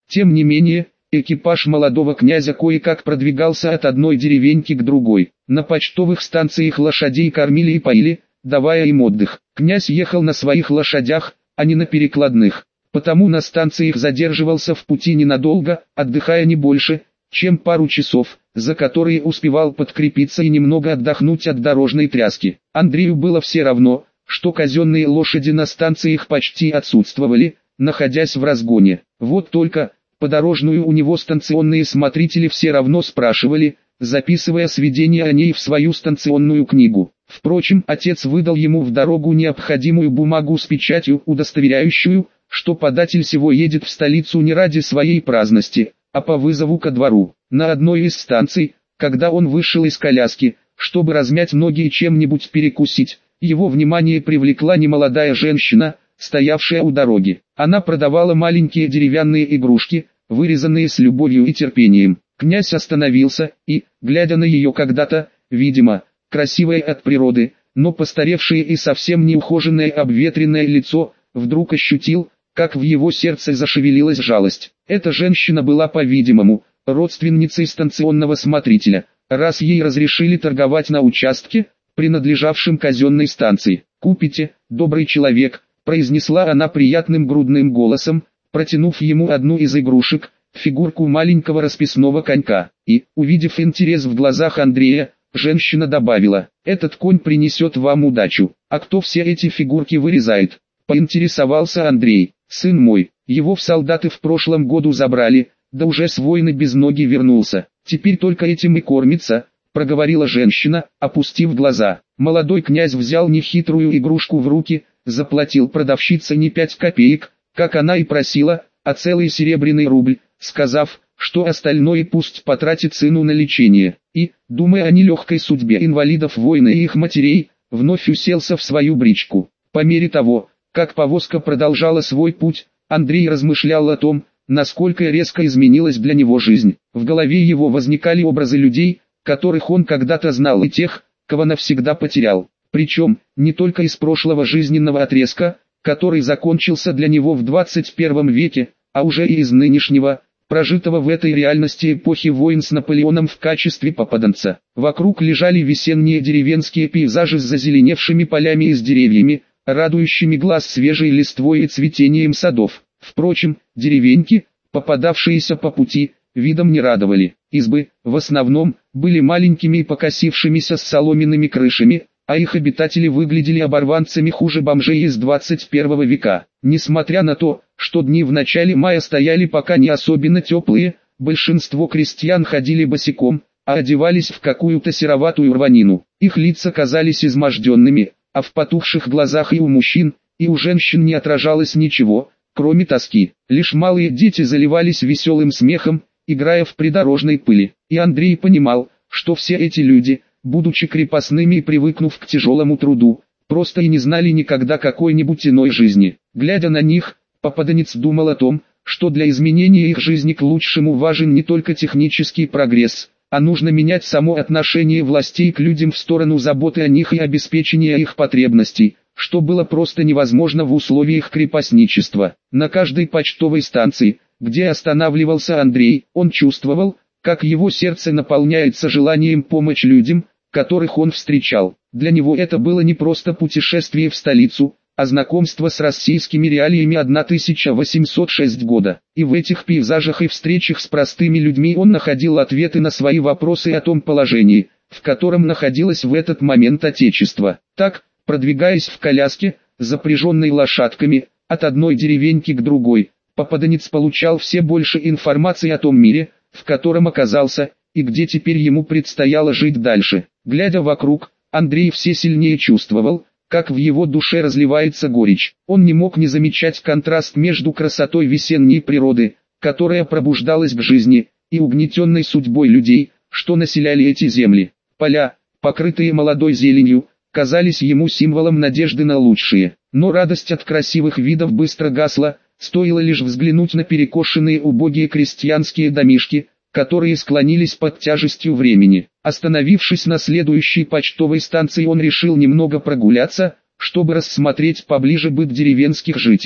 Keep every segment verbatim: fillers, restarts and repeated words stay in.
Тем не менее, экипаж молодого князя кое-как продвигался от одной деревеньки к другой. На почтовых станциях лошадей кормили и поили, давая им отдых. Князь ехал на своих лошадях, а не на перекладных. Потому на станциях задерживался в пути ненадолго, отдыхая не больше, чем пару часов, за которые успевал подкрепиться и немного отдохнуть от дорожной тряски. Андрею было все равно, что казенные лошади на станциях почти отсутствовали, находясь в разгоне. Вот только, подорожную у него станционные смотрители все равно спрашивали, записывая сведения о ней в свою станционную книгу. Впрочем, отец выдал ему в дорогу необходимую бумагу с печатью, удостоверяющую, что податель сего едет в столицу не ради своей праздности, а по вызову ко двору. На одной из станций, когда он вышел из коляски, чтобы размять ноги и чем-нибудь перекусить, его внимание привлекла немолодая женщина, стоявшая у дороги. Она продавала маленькие деревянные игрушки, вырезанные с любовью и терпением. Князь остановился и, глядя на ее когда-то, видимо, красивое от природы, но постаревшее и совсем неухоженное обветренное лицо, вдруг ощутил, как в его сердце зашевелилась жалость. Эта женщина была, по-видимому, родственницей станционного смотрителя, раз ей разрешили торговать на участке, принадлежавшем казенной станции. «Купите, добрый человек», — произнесла она приятным грудным голосом, протянув ему одну из игрушек, фигурку маленького расписного конька. И, увидев интерес в глазах Андрея, женщина добавила: «Этот конь принесет вам удачу. А кто все эти фигурки вырезает?» Поинтересовался Андрей. «Сын мой, его в солдаты в прошлом году забрали, да уже с войны без ноги вернулся. Теперь только этим и кормится», — проговорила женщина, опустив глаза. Молодой князь взял нехитрую игрушку в руки, заплатил продавщице не пять копеек, как она и просила, а целый серебряный рубль, сказав, что остальное пусть потратит сыну на лечение. И, думая о нелегкой судьбе инвалидов войны и их матерей, вновь уселся в свою бричку. По мере того, как повозка продолжала свой путь, Андрей размышлял о том, насколько резко изменилась для него жизнь. В голове его возникали образы людей, которых он когда-то знал, и тех, кого навсегда потерял. Причем, не только из прошлого жизненного отрезка, который закончился для него в двадцать первом веке, а уже и из нынешнего, прожитого в этой реальности эпохи войн с Наполеоном в качестве попаданца. Вокруг лежали весенние деревенские пейзажи с зазеленевшими полями и с деревьями, радующими глаз свежей листвой и цветением садов. Впрочем, деревеньки, попадавшиеся по пути, видом не радовали. Избы, в основном, были маленькими и покосившимися с соломенными крышами, а их обитатели выглядели оборванцами хуже бомжей из двадцать первого века. Несмотря на то, что дни в начале мая стояли пока не особенно теплые, большинство крестьян ходили босиком, а одевались в какую-то сероватую рванину. Их лица казались изможденными, а в потухших глазах и у мужчин, и у женщин не отражалось ничего, кроме тоски. Лишь малые дети заливались веселым смехом, играя в придорожной пыли. И Андрей понимал, что все эти люди, будучи крепостными и привыкнув к тяжелому труду, просто и не знали никогда какой-нибудь иной жизни. Глядя на них, попаданец думал о том, что для изменения их жизни к лучшему важен не только технический прогресс, а нужно менять само отношение властей к людям в сторону заботы о них и обеспечения их потребностей, что было просто невозможно в условиях крепостничества. На каждой почтовой станции, где останавливался Андрей, он чувствовал, как его сердце наполняется желанием помочь людям, которых он встречал. Для него это было не просто путешествие в столицу, а знакомство с российскими реалиями тысяча восемьсот шестого года. И в этих пейзажах и встречах с простыми людьми он находил ответы на свои вопросы о том положении, в котором находилось в этот момент Отечество. Так, продвигаясь в коляске, запряженной лошадками, от одной деревеньки к другой, попаданец получал все больше информации о том мире, в котором оказался, и где теперь ему предстояло жить дальше. Глядя вокруг, Андрей все сильнее чувствовал, как в его душе разливается горечь. Он не мог не замечать контраст между красотой весенней природы, которая пробуждалась к жизни, и угнетенной судьбой людей, что населяли эти земли. Поля, покрытые молодой зеленью, казались ему символом надежды на лучшее. Но радость от красивых видов быстро гасла, стоило лишь взглянуть на перекошенные убогие крестьянские домишки, которые склонились под тяжестью времени. Остановившись на следующей почтовой станции, он решил немного прогуляться, чтобы рассмотреть поближе быт деревенских жителей.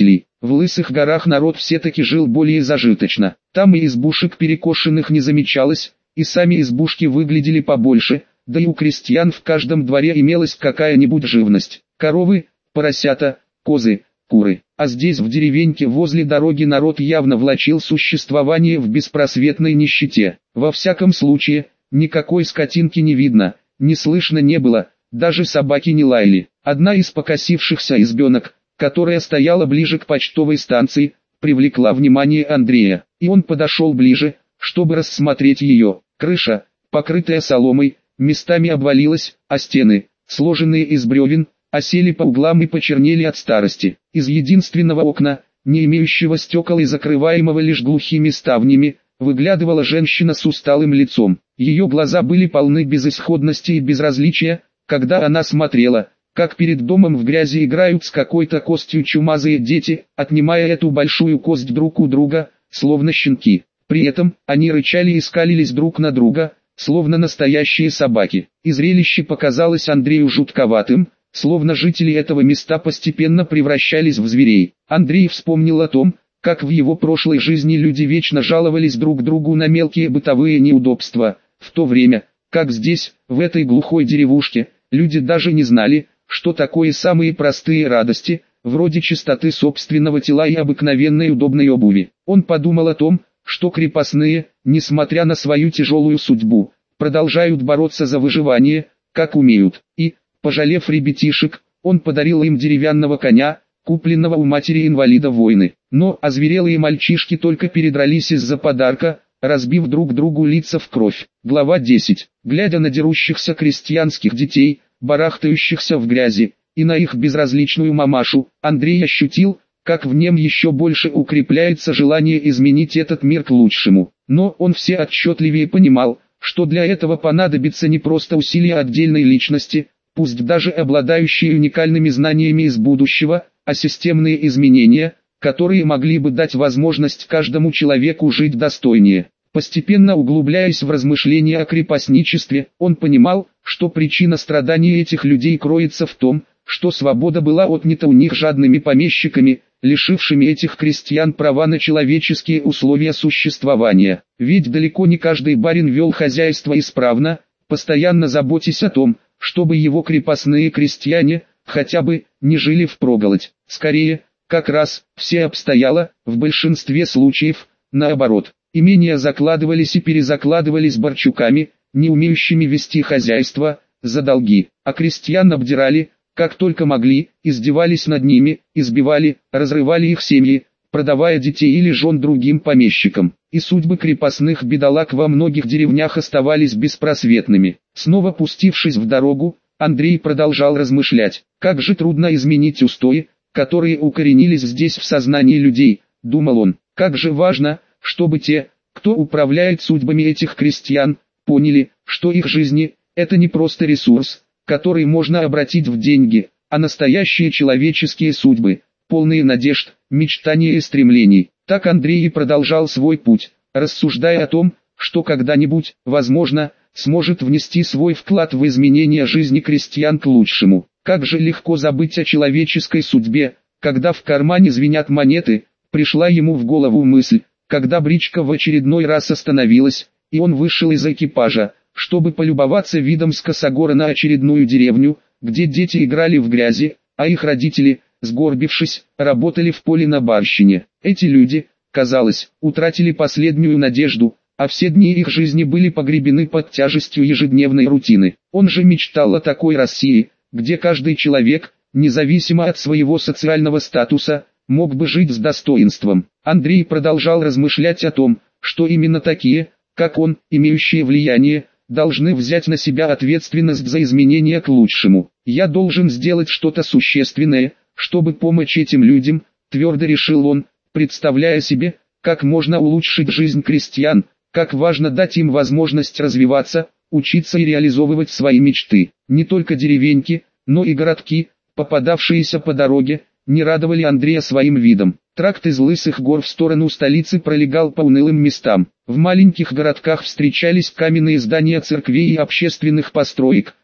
В Лысых горах народ все-таки жил более зажиточно. Там и избушек перекошенных не замечалось, и сами избушки выглядели побольше, да и у крестьян в каждом дворе имелась какая-нибудь живность. Коровы, поросята, козы, куры. А здесь в деревеньке возле дороги народ явно влачил существование в беспросветной нищете. Во всяком случае, никакой скотинки не видно, не слышно не было, даже собаки не лаяли. Одна из покосившихся избенок, которая стояла ближе к почтовой станции, привлекла внимание Андрея, и он подошел ближе, чтобы рассмотреть ее. Крыша, покрытая соломой, местами обвалилась, а стены, сложенные из бревен, осели по углам и почернели от старости. Из единственного окна, не имеющего стекол и закрываемого лишь глухими ставнями, выглядывала женщина с усталым лицом. Ее глаза были полны безысходности и безразличия, когда она смотрела, как перед домом в грязи играют с какой-то костью чумазые дети, отнимая эту большую кость друг у друга, словно щенки. При этом, они рычали и скалились друг на друга, словно настоящие собаки. И зрелище показалось Андрею жутковатым, словно жители этого места постепенно превращались в зверей. Андрей вспомнил о том, как в его прошлой жизни люди вечно жаловались друг другу на мелкие бытовые неудобства, в то время, как здесь, в этой глухой деревушке, люди даже не знали, что такое самые простые радости, вроде чистоты собственного тела и обыкновенной удобной обуви. Он подумал о том, что крепостные, несмотря на свою тяжелую судьбу, продолжают бороться за выживание, как умеют, и, пожалев ребятишек, он подарил им деревянного коня, купленного у матери-инвалида войны. Но озверелые мальчишки только передрались из-за подарка, разбив друг другу лица в кровь. Глава десять. Глядя на дерущихся крестьянских детей, барахтающихся в грязи, и на их безразличную мамашу, Андрей ощутил, как в нем еще больше укрепляется желание изменить этот мир к лучшему. Но он все отчетливее понимал, что для этого понадобится не просто усилия отдельной личности, пусть даже обладающей уникальными знаниями из будущего, а системные изменения, которые могли бы дать возможность каждому человеку жить достойнее. Постепенно углубляясь в размышления о крепостничестве, он понимал, что причина страданий этих людей кроется в том, что свобода была отнята у них жадными помещиками, лишившими этих крестьян права на человеческие условия существования. Ведь далеко не каждый барин вел хозяйство исправно, постоянно заботясь о том, чтобы его крепостные крестьяне, хотя бы, не жили впроголодь. Скорее, как раз, все обстояло, в большинстве случаев, наоборот. Имения закладывались и перезакладывались барчуками, не умеющими вести хозяйство, за долги, а крестьян обдирали, как только могли, издевались над ними, избивали, разрывали их семьи, продавая детей или жен другим помещикам. И судьбы крепостных бедолаг во многих деревнях оставались беспросветными. Снова пустившись в дорогу, Андрей продолжал размышлять, как же трудно изменить устои, которые укоренились здесь в сознании людей, думал он, как же важно, чтобы те, кто управляет судьбами этих крестьян, поняли, что их жизни – это не просто ресурс, который можно обратить в деньги, а настоящие человеческие судьбы, полные надежд, мечтаний и стремлений. Так Андрей и продолжал свой путь, рассуждая о том, что когда-нибудь, возможно, сможет внести свой вклад в изменение жизни крестьян к лучшему. Как же легко забыть о человеческой судьбе, когда в кармане звенят монеты, пришла ему в голову мысль, когда бричка в очередной раз остановилась, и он вышел из экипажа, чтобы полюбоваться видом с косогора на очередную деревню, где дети играли в грязи, а их родители, сгорбившись, работали в поле на барщине. Эти люди, казалось, утратили последнюю надежду, а все дни их жизни были погребены под тяжестью ежедневной рутины. Он же мечтал о такой России, где каждый человек, независимо от своего социального статуса, мог бы жить с достоинством. Андрей продолжал размышлять о том, что именно такие, как он, имеющие влияние, должны взять на себя ответственность за изменения к лучшему. «Я должен сделать что-то существенное, чтобы помочь этим людям», твердо решил он, представляя себе, как можно улучшить жизнь крестьян, как важно дать им возможность развиваться, учиться и реализовывать свои мечты. Не только деревеньки, но и городки, попадавшиеся по дороге, не радовали Андрея своим видом. Тракт из Лысых гор в сторону столицы пролегал по унылым местам. В маленьких городках встречались каменные здания церквей и общественных построек,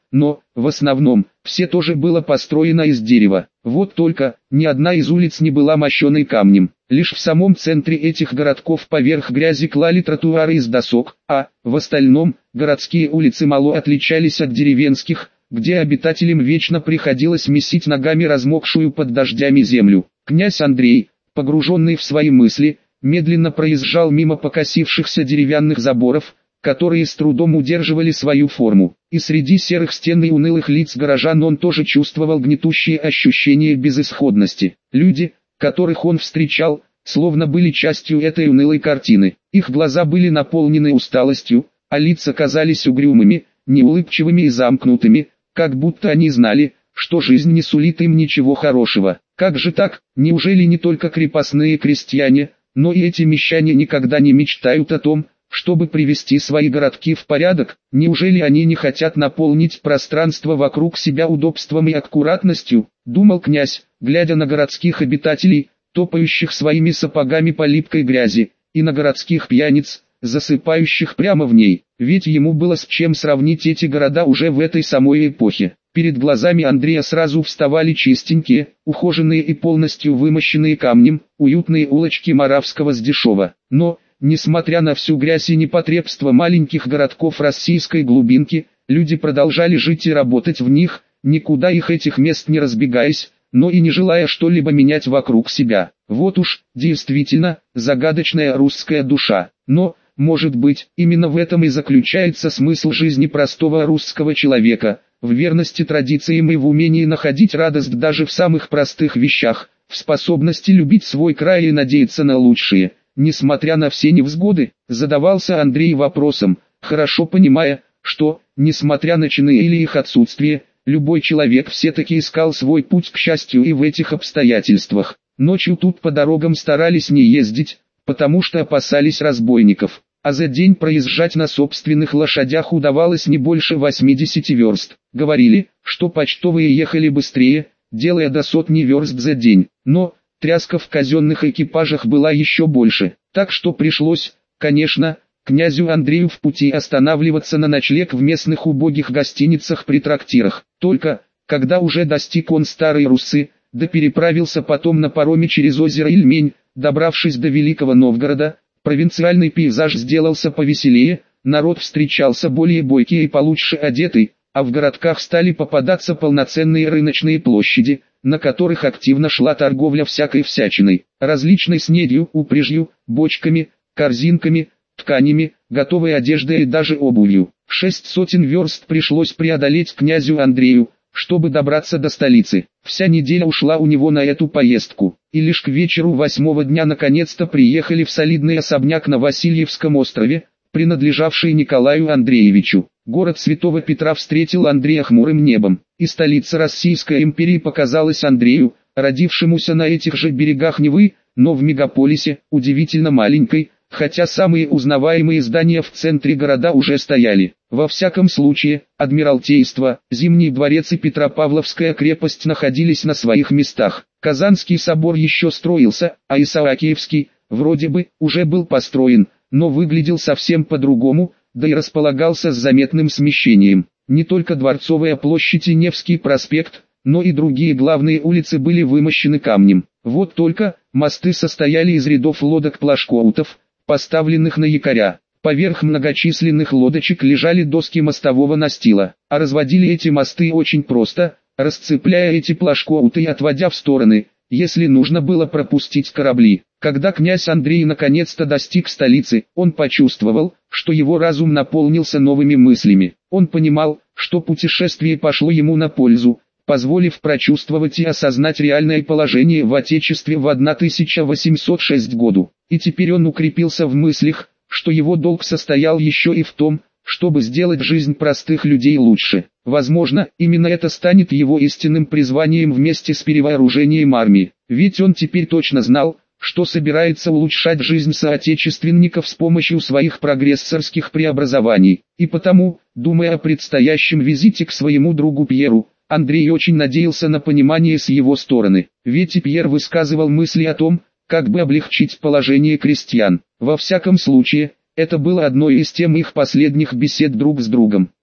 но, в основном, все тоже было построено из дерева. Вот только, ни одна из улиц не была мощеной камнем. Лишь в самом центре этих городков поверх грязи клали тротуары из досок, а, в остальном, городские улицы мало отличались от деревенских, где обитателям вечно приходилось месить ногами размокшую под дождями землю. Князь Андрей, погруженный в свои мысли, медленно проезжал мимо покосившихся деревянных заборов, которые с трудом удерживали свою форму. И среди серых стен и унылых лиц горожан он тоже чувствовал гнетущее ощущение безысходности. Люди, которых он встречал, словно были частью этой унылой картины. Их глаза были наполнены усталостью, а лица казались угрюмыми, неулыбчивыми и замкнутыми, как будто они знали, что жизнь не сулит им ничего хорошего. Как же так? Неужели не только крепостные крестьяне, но и эти мещане никогда не мечтают о том, чтобы привести свои городки в порядок? Неужели они не хотят наполнить пространство вокруг себя удобством и аккуратностью? Думал князь, глядя на городских обитателей, топающих своими сапогами по липкой грязи, и на городских пьяниц, засыпающих прямо в ней. Ведь ему было с чем сравнить эти города уже в этой самой эпохе. Перед глазами Андрея сразу вставали чистенькие, ухоженные и полностью вымощенные камнем, уютные улочки Моравского с Дешева. Но, несмотря на всю грязь и непотребство маленьких городков российской глубинки, люди продолжали жить и работать в них, никуда их этих мест не разбегаясь, но и не желая что-либо менять вокруг себя. Вот уж, действительно, загадочная русская душа. Но, может быть, именно в этом и заключается смысл жизни простого русского человека, в верности традициям и в умении находить радость даже в самых простых вещах, в способности любить свой край и надеяться на лучшее. Несмотря на все невзгоды, задавался Андрей вопросом, хорошо понимая, что, несмотря на чины или их отсутствие, любой человек все-таки искал свой путь к счастью и в этих обстоятельствах. Ночью тут по дорогам старались не ездить, потому что опасались разбойников, а за день проезжать на собственных лошадях удавалось не больше восьмидесяти верст. Говорили, что почтовые ехали быстрее, делая до сотни верст за день, но тряска в казенных экипажах была еще больше, так что пришлось, конечно, князю Андрею в пути останавливаться на ночлег в местных убогих гостиницах при трактирах. Только, когда уже достиг он Старой Руссы, да переправился потом на пароме через озеро Ильмень, добравшись до Великого Новгорода, провинциальный пейзаж сделался повеселее, народ встречался более бойкий и получше одетый, а в городках стали попадаться полноценные рыночные площади, на которых активно шла торговля всякой всячиной, различной снедью, упряжью, бочками, корзинками, тканями, готовой одеждой и даже обувью. Шесть сотен верст пришлось преодолеть князю Андрею, чтобы добраться до столицы. Вся неделя ушла у него на эту поездку, и лишь к вечеру восьмого дня наконец-то приехали в солидный особняк на Васильевском острове, принадлежавший Николаю Андреевичу. Город Святого Петра встретил Андрея хмурым небом, и столица Российской империи показалась Андрею, родившемуся на этих же берегах Невы, но в мегаполисе, удивительно маленькой, хотя самые узнаваемые здания в центре города уже стояли. Во всяком случае, Адмиралтейство, Зимний дворец и Петропавловская крепость находились на своих местах. Казанский собор еще строился, а Исаакиевский, вроде бы, уже был построен, но выглядел совсем по-другому, да и располагался с заметным смещением. Не только Дворцовая площадь и Невский проспект, но и другие главные улицы были вымощены камнем. Вот только, мосты состояли из рядов лодок-плашкоутов, поставленных на якоря. Поверх многочисленных лодочек лежали доски мостового настила, а разводили эти мосты очень просто, расцепляя эти плашкоуты и отводя в стороны, если нужно было пропустить корабли. Когда князь Андрей наконец-то достиг столицы, он почувствовал, что его разум наполнился новыми мыслями. Он понимал, что путешествие пошло ему на пользу, позволив прочувствовать и осознать реальное положение в Отечестве в тысяча восемьсот шестом году. И теперь он укрепился в мыслях, что его долг состоял еще и в том, чтобы сделать жизнь простых людей лучше. Возможно, именно это станет его истинным призванием вместе с перевооружением армии. Ведь он теперь точно знал, что собирается улучшать жизнь соотечественников с помощью своих прогрессорских преобразований. И потому, думая о предстоящем визите к своему другу Пьеру, Андрей очень надеялся на понимание с его стороны. Ведь и Пьер высказывал мысли о том, как бы облегчить положение крестьян. Во всяком случае, это было одной из тем их последних бесед друг с другом.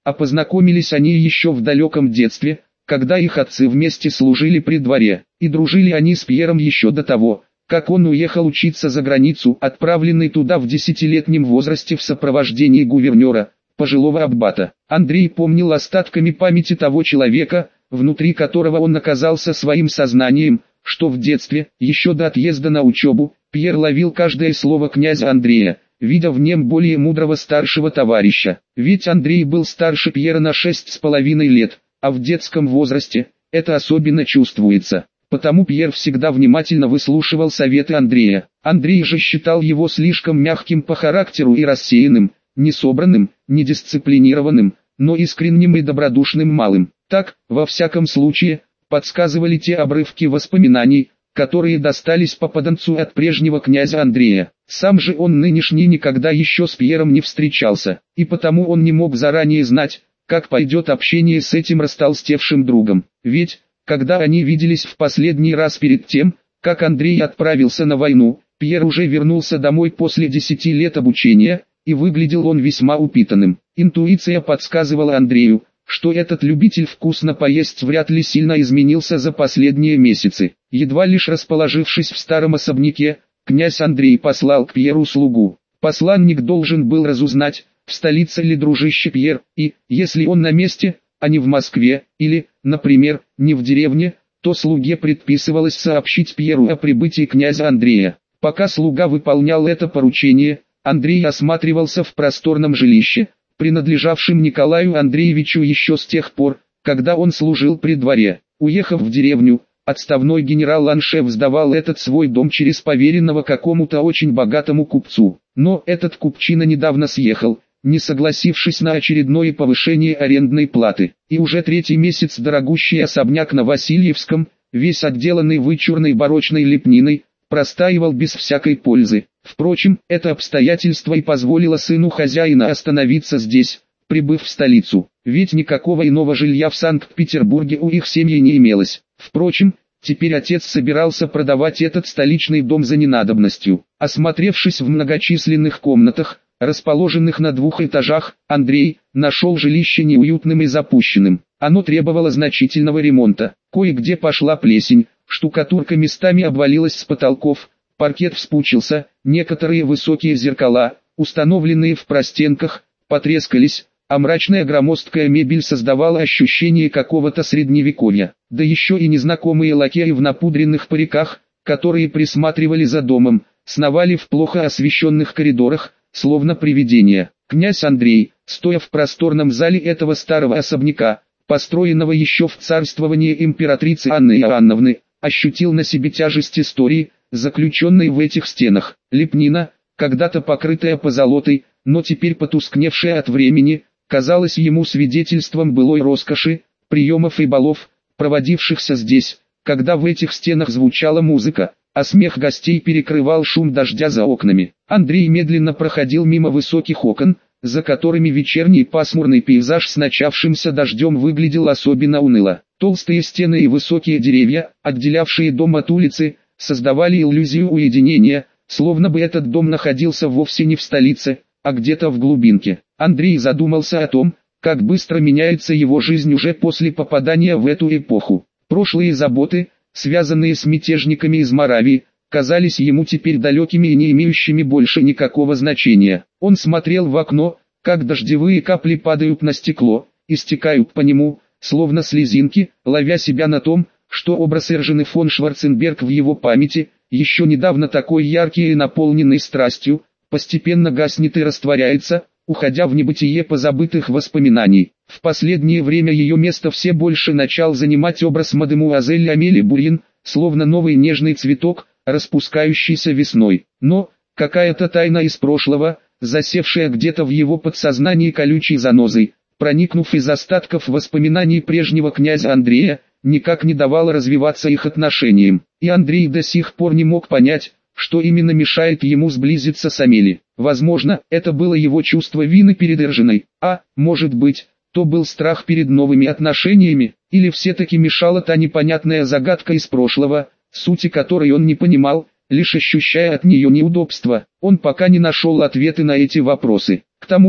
а познакомились они еще в далеком детстве, когда их отцы вместе служили при дворе, и дружили они с Пьером еще до того, как он уехал учиться за границу, отправленный туда в десятилетнем возрасте в сопровождении гувернера, пожилого аббата. Андрей помнил остатками памяти того человека, внутри которого он оказался своим сознанием, что в детстве, еще до отъезда на учебу, Пьер ловил каждое слово князя Андрея, видя в нем более мудрого старшего товарища. Ведь Андрей был старше Пьера на шесть с половиной лет, а в детском возрасте это особенно чувствуется. Потому Пьер всегда внимательно выслушивал советы Андрея. Андрей же считал его слишком мягким по характеру и рассеянным, несобранным, недисциплинированным, но искренним и добродушным малым. Так, во всяком случае, подсказывали те обрывки воспоминаний, которые достались попаданцу от прежнего князя Андрея. Сам же он нынешний никогда еще с Пьером не встречался, и потому он не мог заранее знать, как пойдет общение с этим растолстевшим другом. Ведь, когда они виделись в последний раз перед тем, как Андрей отправился на войну, Пьер уже вернулся домой после десяти лет обучения, и выглядел он весьма упитанным. Интуиция подсказывала Андрею, что этот любитель вкусно поесть вряд ли сильно изменился за последние месяцы. Едва лишь расположившись в старом особняке, князь Андрей послал к Пьеру слугу. Посланник должен был разузнать, в столице ли дружище Пьер, и, если он на месте, а не в Москве, или, например, не в деревне, то слуге предписывалось сообщить Пьеру о прибытии князя Андрея. Пока слуга выполнял это поручение, Андрей осматривался в просторном жилище, принадлежавшем Николаю Андреевичу еще с тех пор, когда он служил при дворе. Уехав в деревню, отставной генерал-аншеф сдавал этот свой дом через поверенного какому-то очень богатому купцу. Но этот купчина недавно съехал, не согласившись на очередное повышение арендной платы. И уже третий месяц дорогущий особняк на Васильевском, весь отделанный вычурной барочной лепниной, простаивал без всякой пользы. Впрочем, это обстоятельство и позволило сыну хозяина остановиться здесь, прибыв в столицу, ведь никакого иного жилья в Санкт-Петербурге у их семьи не имелось. Впрочем, теперь отец собирался продавать этот столичный дом за ненадобностью. Осмотревшись в многочисленных комнатах, расположенных на двух этажах, Андрей нашел жилище неуютным и запущенным. Оно требовало значительного ремонта. Кое-где пошла плесень, штукатурка местами обвалилась с потолков, паркет вспучился, некоторые высокие зеркала, установленные в простенках, потрескались, а мрачная громоздкая мебель создавала ощущение какого-то средневековья. Да еще и незнакомые лакеи в напудренных париках, которые присматривали за домом, сновали в плохо освещенных коридорах, словно привидения. Князь Андрей, стоя в просторном зале этого старого особняка, построенного еще в царствовании императрицы Анны Иоанновны, ощутил на себе тяжесть истории, заключенной в этих стенах. Лепнина, когда-то покрытая позолотой, но теперь потускневшая от времени, казалась ему свидетельством былой роскоши, приемов и балов, проводившихся здесь, когда в этих стенах звучала музыка, а смех гостей перекрывал шум дождя за окнами. Андрей медленно проходил мимо высоких окон, за которыми вечерний пасмурный пейзаж с начавшимся дождем выглядел особенно уныло. Толстые стены и высокие деревья, отделявшие дом от улицы, создавали иллюзию уединения, словно бы этот дом находился вовсе не в столице, а где-то в глубинке. Андрей задумался о том, как быстро меняется его жизнь уже после попадания в эту эпоху. Прошлые заботы, связанные с мятежниками из Моравии, казались ему теперь далекими и не имеющими больше никакого значения. Он смотрел в окно, как дождевые капли падают на стекло, и стекают по нему, словно слезинки, ловя себя на том, что образ Эржины фон Шварценберг в его памяти, еще недавно такой яркий и наполненный страстью, постепенно гаснет и растворяется, уходя в небытие позабытых воспоминаний. В последнее время ее место все больше начал занимать образ мадемуазель Амели Бурин, словно новый нежный цветок, распускающийся весной. Но, какая-то тайна из прошлого, засевшая где-то в его подсознании колючей занозой, проникнув из остатков воспоминаний прежнего князя Андрея, никак не давала развиваться их отношениям. И Андрей до сих пор не мог понять, что именно мешает ему сблизиться с Амели. Возможно, это было его чувство вины перед Эржиной, а, может быть, то был страх перед новыми отношениями, или все-таки мешала та непонятная загадка из прошлого, сути которой он не понимал, лишь ощущая от нее неудобства. Он пока не нашел ответы на эти вопросы. К тому же,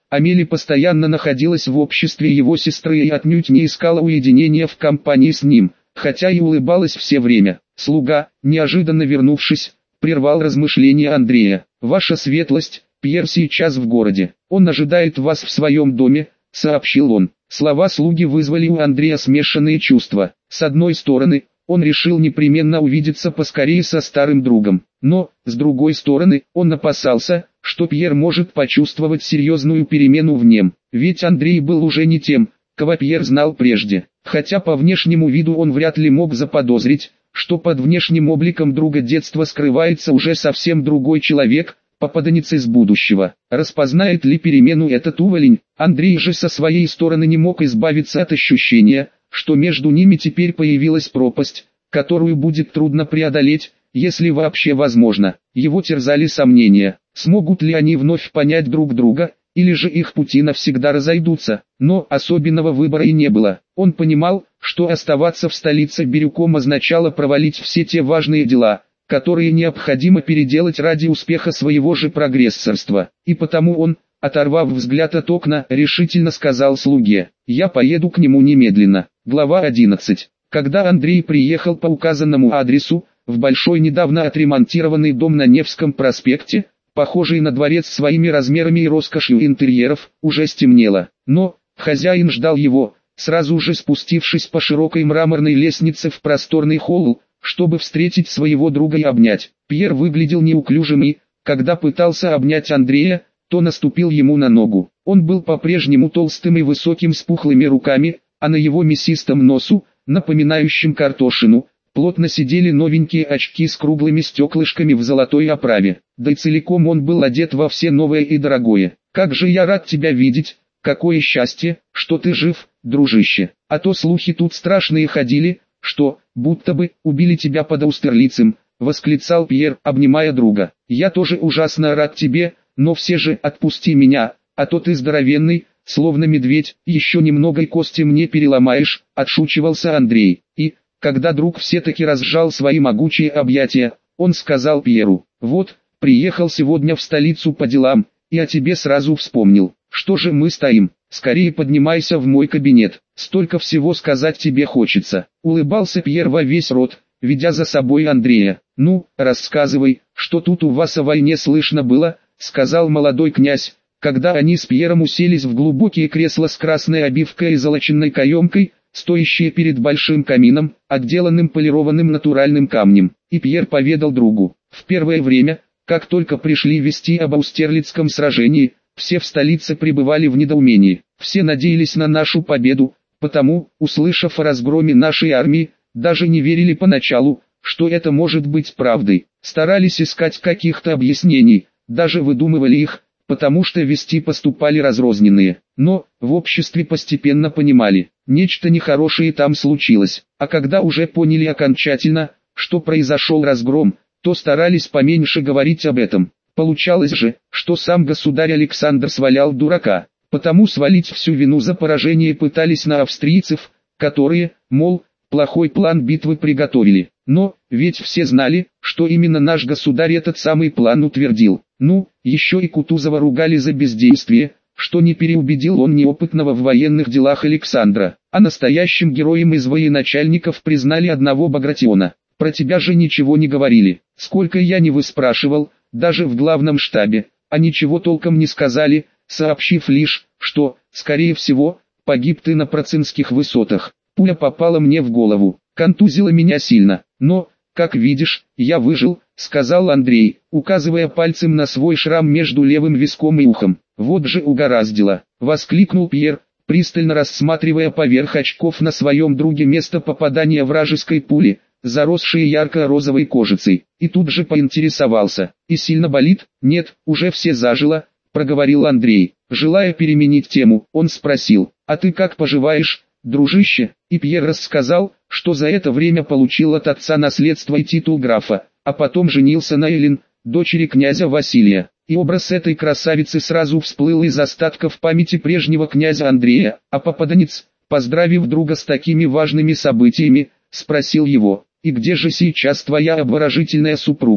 Амели постоянно находилась в обществе его сестры и отнюдь не искала уединения в компании с ним, хотя и улыбалась все время. Слуга, неожиданно вернувшись, прервал размышления Андрея. «Ваша светлость, Пьер сейчас в городе. Он ожидает вас в своем доме», — сообщил он. Слова слуги вызвали у Андрея смешанные чувства. С одной стороны, он решил непременно увидеться поскорее со старым другом. Но, с другой стороны, он опасался, что Пьер может почувствовать серьезную перемену в нем. Ведь Андрей был уже не тем, кого Пьер знал прежде. Хотя по внешнему виду он вряд ли мог заподозрить, что под внешним обликом друга детства скрывается уже совсем другой человек, попаданец из будущего. Распознает ли перемену этот уволень? Андрей же со своей стороны не мог избавиться от ощущения, что между ними теперь появилась пропасть, которую будет трудно преодолеть, если вообще возможно. Его терзали сомнения, смогут ли они вновь понять друг друга, или же их пути навсегда разойдутся. Но особенного выбора и не было. Он понимал, что оставаться в столице Бирюком означало провалить все те важные дела, которые необходимо переделать ради успеха своего же прогрессорства. И потому он, оторвав взгляд от окна, решительно сказал слуге: «Я поеду к нему немедленно». Глава одиннадцать. Когда Андрей приехал по указанному адресу, в большой недавно отремонтированный дом на Невском проспекте, похожий на дворец своими размерами и роскошью интерьеров, уже стемнело. Но хозяин ждал его, сразу же спустившись по широкой мраморной лестнице в просторный холл, чтобы встретить своего друга и обнять. Пьер выглядел неуклюжим и, когда пытался обнять Андрея, то наступил ему на ногу. Он был по-прежнему толстым и высоким с пухлыми руками, а на его мясистом носу, напоминающем картошину, плотно сидели новенькие очки с круглыми стеклышками в золотой оправе. Да и целиком он был одет во все новое и дорогое. «Как же я рад тебя видеть! Какое счастье, что ты жив, дружище! А то слухи тут страшные ходили, что, будто бы, убили тебя под Аустерлицем», — восклицал Пьер, обнимая друга. «Я тоже ужасно рад тебе, но все же отпусти меня, а то ты здоровенный, словно медведь, еще немного и кости мне переломаешь», — отшучивался Андрей. И, когда друг все-таки разжал свои могучие объятия, он сказал Пьеру: «Вот, приехал сегодня в столицу по делам, и о тебе сразу вспомнил. Что же мы стоим? Скорее поднимайся в мой кабинет, столько всего сказать тебе хочется». Улыбался Пьер во весь рот, ведя за собой Андрея. «Ну, рассказывай, что тут у вас о войне слышно было», — сказал молодой князь, когда они с Пьером уселись в глубокие кресла с красной обивкой и золоченной каемкой, стоящие перед большим камином, отделанным полированным натуральным камнем. И Пьер поведал другу: в первое время, как только пришли вести об Аустерлицком сражении, все в столице пребывали в недоумении. Все надеялись на нашу победу, потому, услышав о разгроме нашей армии, даже не верили поначалу, что это может быть правдой. Старались искать каких-то объяснений, даже выдумывали их, потому что вести поступали разрозненные. Но, в обществе постепенно понимали, нечто нехорошее там случилось. А когда уже поняли окончательно, что произошел разгром, то старались поменьше говорить об этом. Получалось же, что сам государь Александр свалял дурака, потому свалить всю вину за поражение пытались на австрийцев, которые, мол, плохой план битвы приготовили. Но, ведь все знали, что именно наш государь этот самый план утвердил. Ну, еще и Кутузова ругали за бездействие, что не переубедил он неопытного в военных делах Александра. А настоящим героем из военачальников признали одного Багратиона. Про тебя же ничего не говорили. Сколько я не выспрашивал, даже в главном штабе, а ничего толком не сказали, сообщив лишь, что, скорее всего, погиб ты на Процинских высотах. Пуля попала мне в голову, контузила меня сильно, но, как видишь, я выжил, сказал Андрей, указывая пальцем на свой шрам между левым виском и ухом. Вот же угораздило, воскликнул Пьер, пристально рассматривая поверх очков на своем друге место попадания вражеской пули, заросшие ярко-розовой кожицей, и тут же поинтересовался: «И сильно болит?» «Нет, уже все зажило», — проговорил Андрей. Желая переменить тему, он спросил: «А ты как поживаешь, дружище?» И Пьер рассказал, что за это время получил от отца наследство и титул графа, а потом женился на Элен, дочери князя Василия. И образ этой красавицы сразу всплыл из остатков памяти прежнего князя Андрея, а попаданец, поздравив друга с такими важными событиями, спросил его: «И где же сейчас твоя обворожительная супруга?»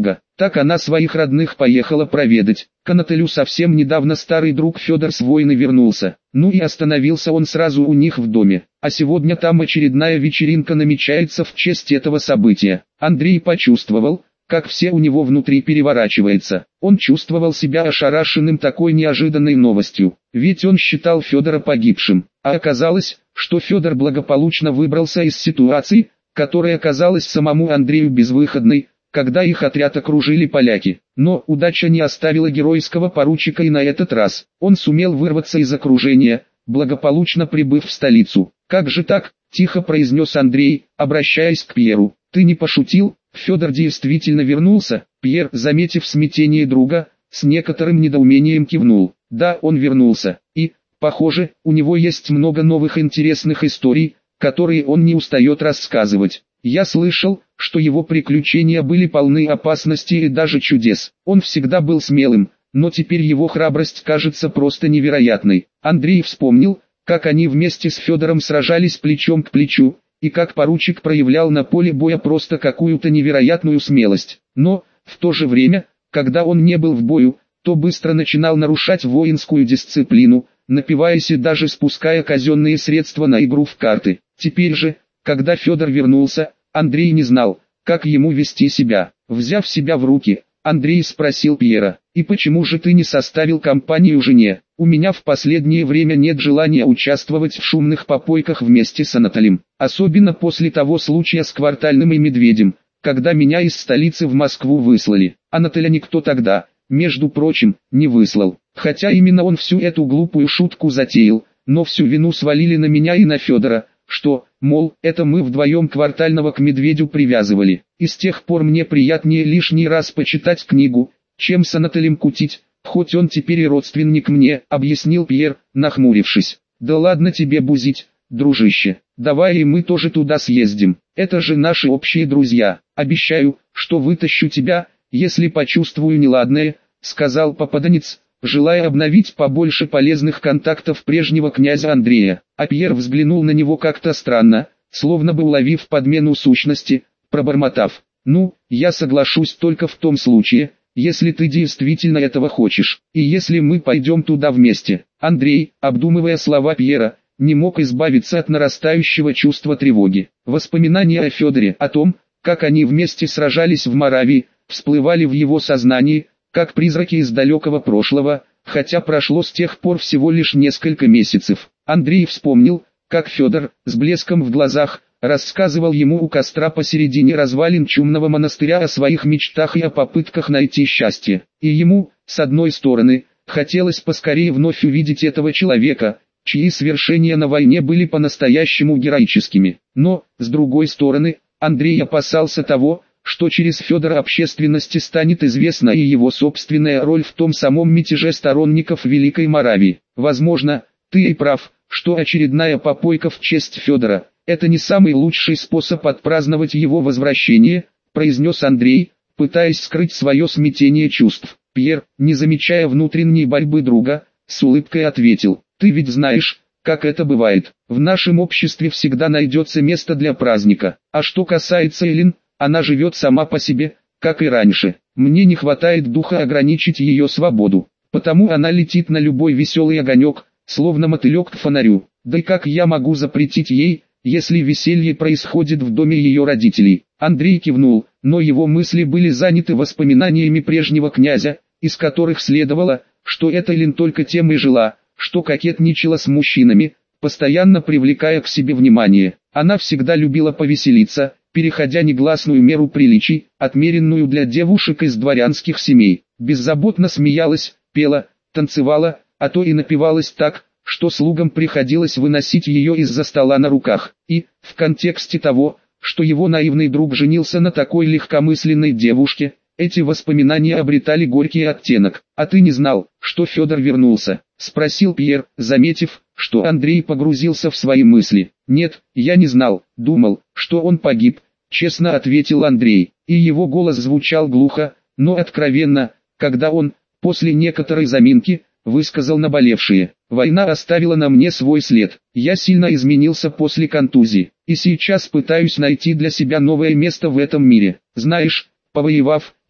Так она своих родных поехала проведать. К Анатолию совсем недавно старый друг Федор с войны вернулся. Ну и остановился он сразу у них в доме. А сегодня там очередная вечеринка намечается в честь этого события. Андрей почувствовал, как все у него внутри переворачивается. Он чувствовал себя ошарашенным такой неожиданной новостью. Ведь он считал Федора погибшим. А оказалось, что Федор благополучно выбрался из ситуации, которая казалась самому Андрею безвыходной, когда их отряд окружили поляки. Но удача не оставила геройского поручика и на этот раз. Он сумел вырваться из окружения, благополучно прибыв в столицу. «Как же так?» – тихо произнес Андрей, обращаясь к Пьеру. «Ты не пошутил? Федор действительно вернулся?» Пьер, заметив смятение друга, с некоторым недоумением кивнул. «Да, он вернулся. И, похоже, у него есть много новых интересных историй, которые он не устает рассказывать. Я слышал, что его приключения были полны опасности и даже чудес. Он всегда был смелым, но теперь его храбрость кажется просто невероятной». Андрей вспомнил, как они вместе с Федором сражались плечом к плечу, и как поручик проявлял на поле боя просто какую-то невероятную смелость. Но, в то же время, когда он не был в бою, то быстро начинал нарушать воинскую дисциплину, напиваясь и даже спуская казенные средства на игру в карты. Теперь же, когда Федор вернулся, Андрей не знал, как ему вести себя. Взяв себя в руки, Андрей спросил Пьера: «И почему же ты не составил компанию жене? У меня в последнее время нет желания участвовать в шумных попойках вместе с Анатолием, особенно после того случая с Квартальным и Медведем, когда меня из столицы в Москву выслали. Анатолия никто тогда, между прочим, не выслал, хотя именно он всю эту глупую шутку затеял, но всю вину свалили на меня и на Федора, что, мол, это мы вдвоем Квартального к Медведю привязывали. И с тех пор мне приятнее лишний раз почитать книгу, чем с Анатолием кутить, хоть он теперь и родственник мне», — объяснил Пьер, нахмурившись. «Да ладно тебе бузить, дружище, давай и мы тоже туда съездим, это же наши общие друзья. Обещаю, что вытащу тебя, если почувствую неладное», — сказал попаданец, желая обновить побольше полезных контактов прежнего князя Андрея. А Пьер взглянул на него как-то странно, словно бы уловив подмену сущности, пробормотав: «Ну, я соглашусь только в том случае, если ты действительно этого хочешь, и если мы пойдем туда вместе». Андрей, обдумывая слова Пьера, не мог избавиться от нарастающего чувства тревоги. Воспоминания о Федоре, о том, как они вместе сражались в Моравии, всплывали в его сознании, как призраки из далекого прошлого, хотя прошло с тех пор всего лишь несколько месяцев. Андрей вспомнил, как Федор, с блеском в глазах, рассказывал ему у костра посередине развалин чумного монастыря о своих мечтах и о попытках найти счастье. И ему, с одной стороны, хотелось поскорее вновь увидеть этого человека, чьи свершения на войне были по-настоящему героическими. Но, с другой стороны, Андрей опасался того, что через Федора общественности станет известна и его собственная роль в том самом мятеже сторонников Великой Моравии. «Возможно, ты и прав, что очередная попойка в честь Федора – это не самый лучший способ отпраздновать его возвращение», – произнес Андрей, пытаясь скрыть свое смятение чувств. Пьер, не замечая внутренней борьбы друга, с улыбкой ответил: «Ты ведь знаешь, как это бывает. В нашем обществе всегда найдется место для праздника. А что касается Элин, она живет сама по себе, как и раньше. Мне не хватает духа ограничить ее свободу, потому она летит на любой веселый огонек, словно мотылек к фонарю. Да и как я могу запретить ей, если веселье происходит в доме ее родителей?» Андрей кивнул, но его мысли были заняты воспоминаниями прежнего князя, из которых следовало, что эта Элин только тем и жила, что кокетничала с мужчинами, постоянно привлекая к себе внимание. Она всегда любила повеселиться, переходя негласную меру приличий, отмеренную для девушек из дворянских семей. Беззаботно смеялась, пела, танцевала, а то и напивалась так, что слугам приходилось выносить ее из-за стола на руках. И, в контексте того, что его наивный друг женился на такой легкомысленной девушке, эти воспоминания обретали горький оттенок. «А ты не знал, что Федор вернулся?» – спросил Пьер, заметив, что Андрей погрузился в свои мысли. «Нет, я не знал, думал, что он погиб», – честно ответил Андрей. И его голос звучал глухо, но откровенно, когда он, после некоторой заминки, высказал наболевшее: «Война оставила на мне свой след. Я сильно изменился после контузии, и сейчас пытаюсь найти для себя новое место в этом мире. Знаешь, повоевав,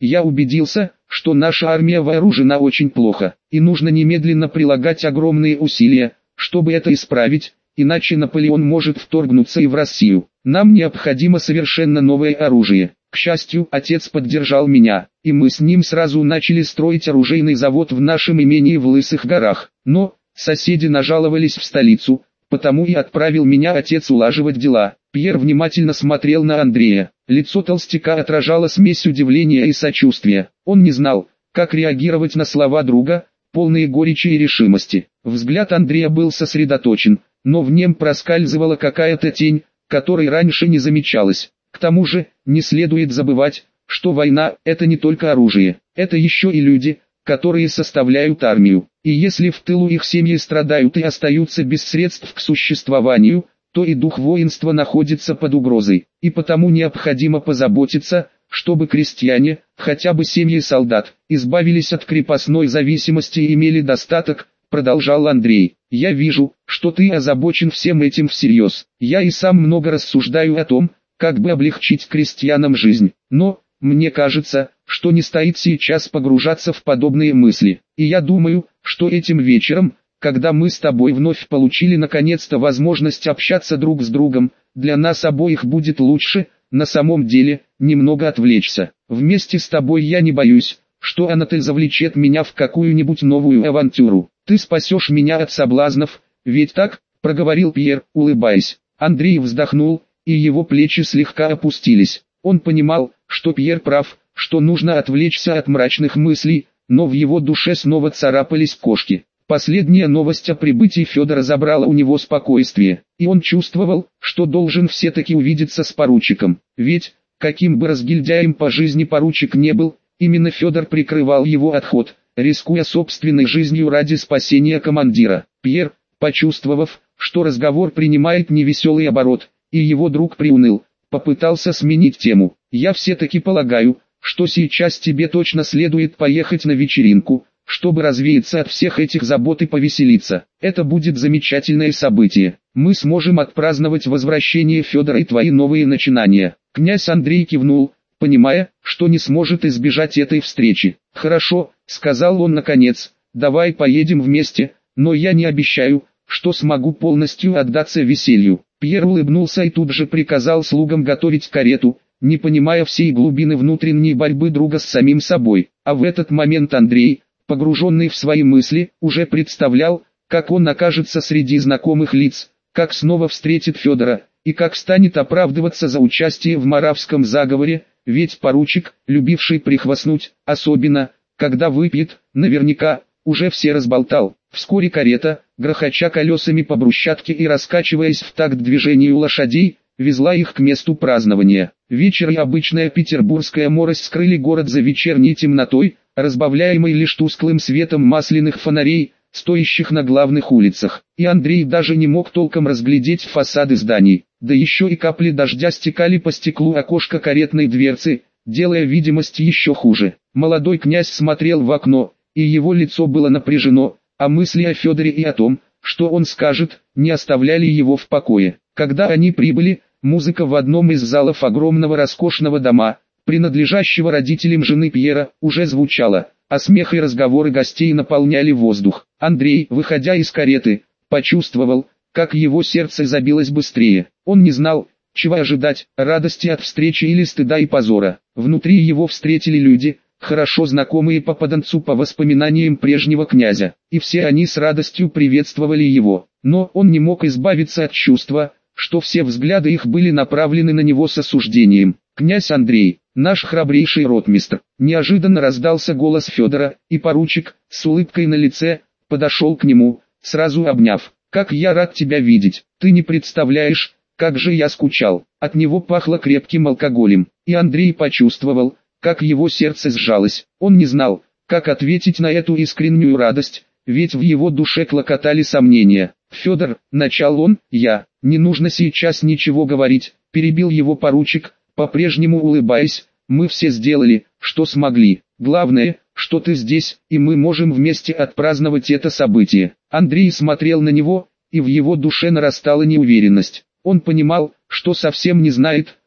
Я убедился, что наша армия вооружена очень плохо, и нужно немедленно прилагать огромные усилия, чтобы это исправить, иначе Наполеон может вторгнуться и в Россию. Нам необходимо совершенно новое оружие. К счастью, отец поддержал меня, и мы с ним сразу начали строить оружейный завод в нашем имении в Лысых горах. Но соседи нажаловались в столицу, потому и отправил меня отец улаживать дела. Пьер внимательно смотрел на Андрея. Лицо толстяка отражало смесь удивления и сочувствия. Он не знал, как реагировать на слова друга, полные горечи и решимости. Взгляд Андрея был сосредоточен, но в нем проскальзывала какая-то тень, которой раньше не замечалось. К тому же, не следует забывать, что война – это не только оружие, это еще и люди, которые составляют армию. И если в тылу их семьи страдают и остаются без средств к существованию, то и дух воинства находится под угрозой. И потому необходимо позаботиться, чтобы крестьяне, хотя бы семьи солдат, избавились от крепостной зависимости и имели достаток, продолжал Андрей. Я вижу, что ты озабочен всем этим всерьез. Я и сам много рассуждаю о том, как бы облегчить крестьянам жизнь. Но, мне кажется, что не стоит сейчас погружаться в подобные мысли. И я думаю, что этим вечером, когда мы с тобой вновь получили наконец-то возможность общаться друг с другом, для нас обоих будет лучше, на самом деле, немного отвлечься. Вместе с тобой я не боюсь, что Анатель завлечет меня в какую-нибудь новую авантюру. Ты спасешь меня от соблазнов, ведь так, проговорил Пьер, улыбаясь. Андрей вздохнул, и его плечи слегка опустились. Он понимал, что Пьер прав, что нужно отвлечься от мрачных мыслей, но в его душе снова царапались кошки. Последняя новость о прибытии Федора забрала у него спокойствие, и он чувствовал, что должен все-таки увидеться с поручиком. Ведь, каким бы разгильдяем по жизни поручик не был, именно Федор прикрывал его отход, рискуя собственной жизнью ради спасения командира. Пьер, почувствовав, что разговор принимает невеселый оборот, и его друг приуныл, попытался сменить тему. «Я все-таки полагаю, что сейчас тебе точно следует поехать на вечеринку, чтобы развеяться от всех этих забот и повеселиться. Это будет замечательное событие. Мы сможем отпраздновать возвращение Федора и твои новые начинания». Князь Андрей кивнул, понимая, что не сможет избежать этой встречи. «Хорошо», — сказал он наконец, — «давай поедем вместе, но я не обещаю, что смогу полностью отдаться веселью». Пьер улыбнулся и тут же приказал слугам готовить карету, не понимая всей глубины внутренней борьбы друга с самим собой. А в этот момент Андрей, погруженный в свои мысли, уже представлял, как он окажется среди знакомых лиц, как снова встретит Федора, и как станет оправдываться за участие в Моравском заговоре, ведь поручик, любивший прихвастнуть, особенно, когда выпьет, наверняка, уже все разболтал. Вскоре карета, грохоча колесами по брусчатке и раскачиваясь в такт движению лошадей, везла их к месту празднования. Вечер и обычная петербургская морось скрыли город за вечерней темнотой, разбавляемой лишь тусклым светом масляных фонарей, стоящих на главных улицах. И Андрей даже не мог толком разглядеть фасады зданий, да еще и капли дождя стекали по стеклу окошка каретной дверцы, делая видимость еще хуже. Молодой князь смотрел в окно, и его лицо было напряжено, а мысли о Федоре и о том, что он скажет, не оставляли его в покое. Когда они прибыли, музыка в одном из залов огромного роскошного дома, принадлежащего родителям жены Пьера, уже звучала, а смех и разговоры гостей наполняли воздух. Андрей, выходя из кареты, почувствовал, как его сердце забилось быстрее. Он не знал, чего ожидать, радости от встречи или стыда и позора. Внутри его встретили люди, хорошо знакомые попаданцу по воспоминаниям прежнего князя, и все они с радостью приветствовали его. Но он не мог избавиться от чувства, что все взгляды их были направлены на него с осуждением. «Князь Андрей, наш храбрейший ротмистр», неожиданно раздался голос Федора, и поручик, с улыбкой на лице, подошел к нему, сразу обняв. «Как я рад тебя видеть, ты не представляешь, как же я скучал». От него пахло крепким алкоголем, и Андрей почувствовал, как его сердце сжалось. Он не знал, как ответить на эту искреннюю радость, ведь в его душе клокотали сомнения. «Федор», — начал он, — «я, не нужно сейчас ничего говорить», — перебил его поручик, по-прежнему улыбаясь, «мы все сделали, что смогли. Главное, что ты здесь, и мы можем вместе отпраздновать это событие». Андрей смотрел на него, и в его душе нарастала неуверенность. Он понимал, что совсем не знает,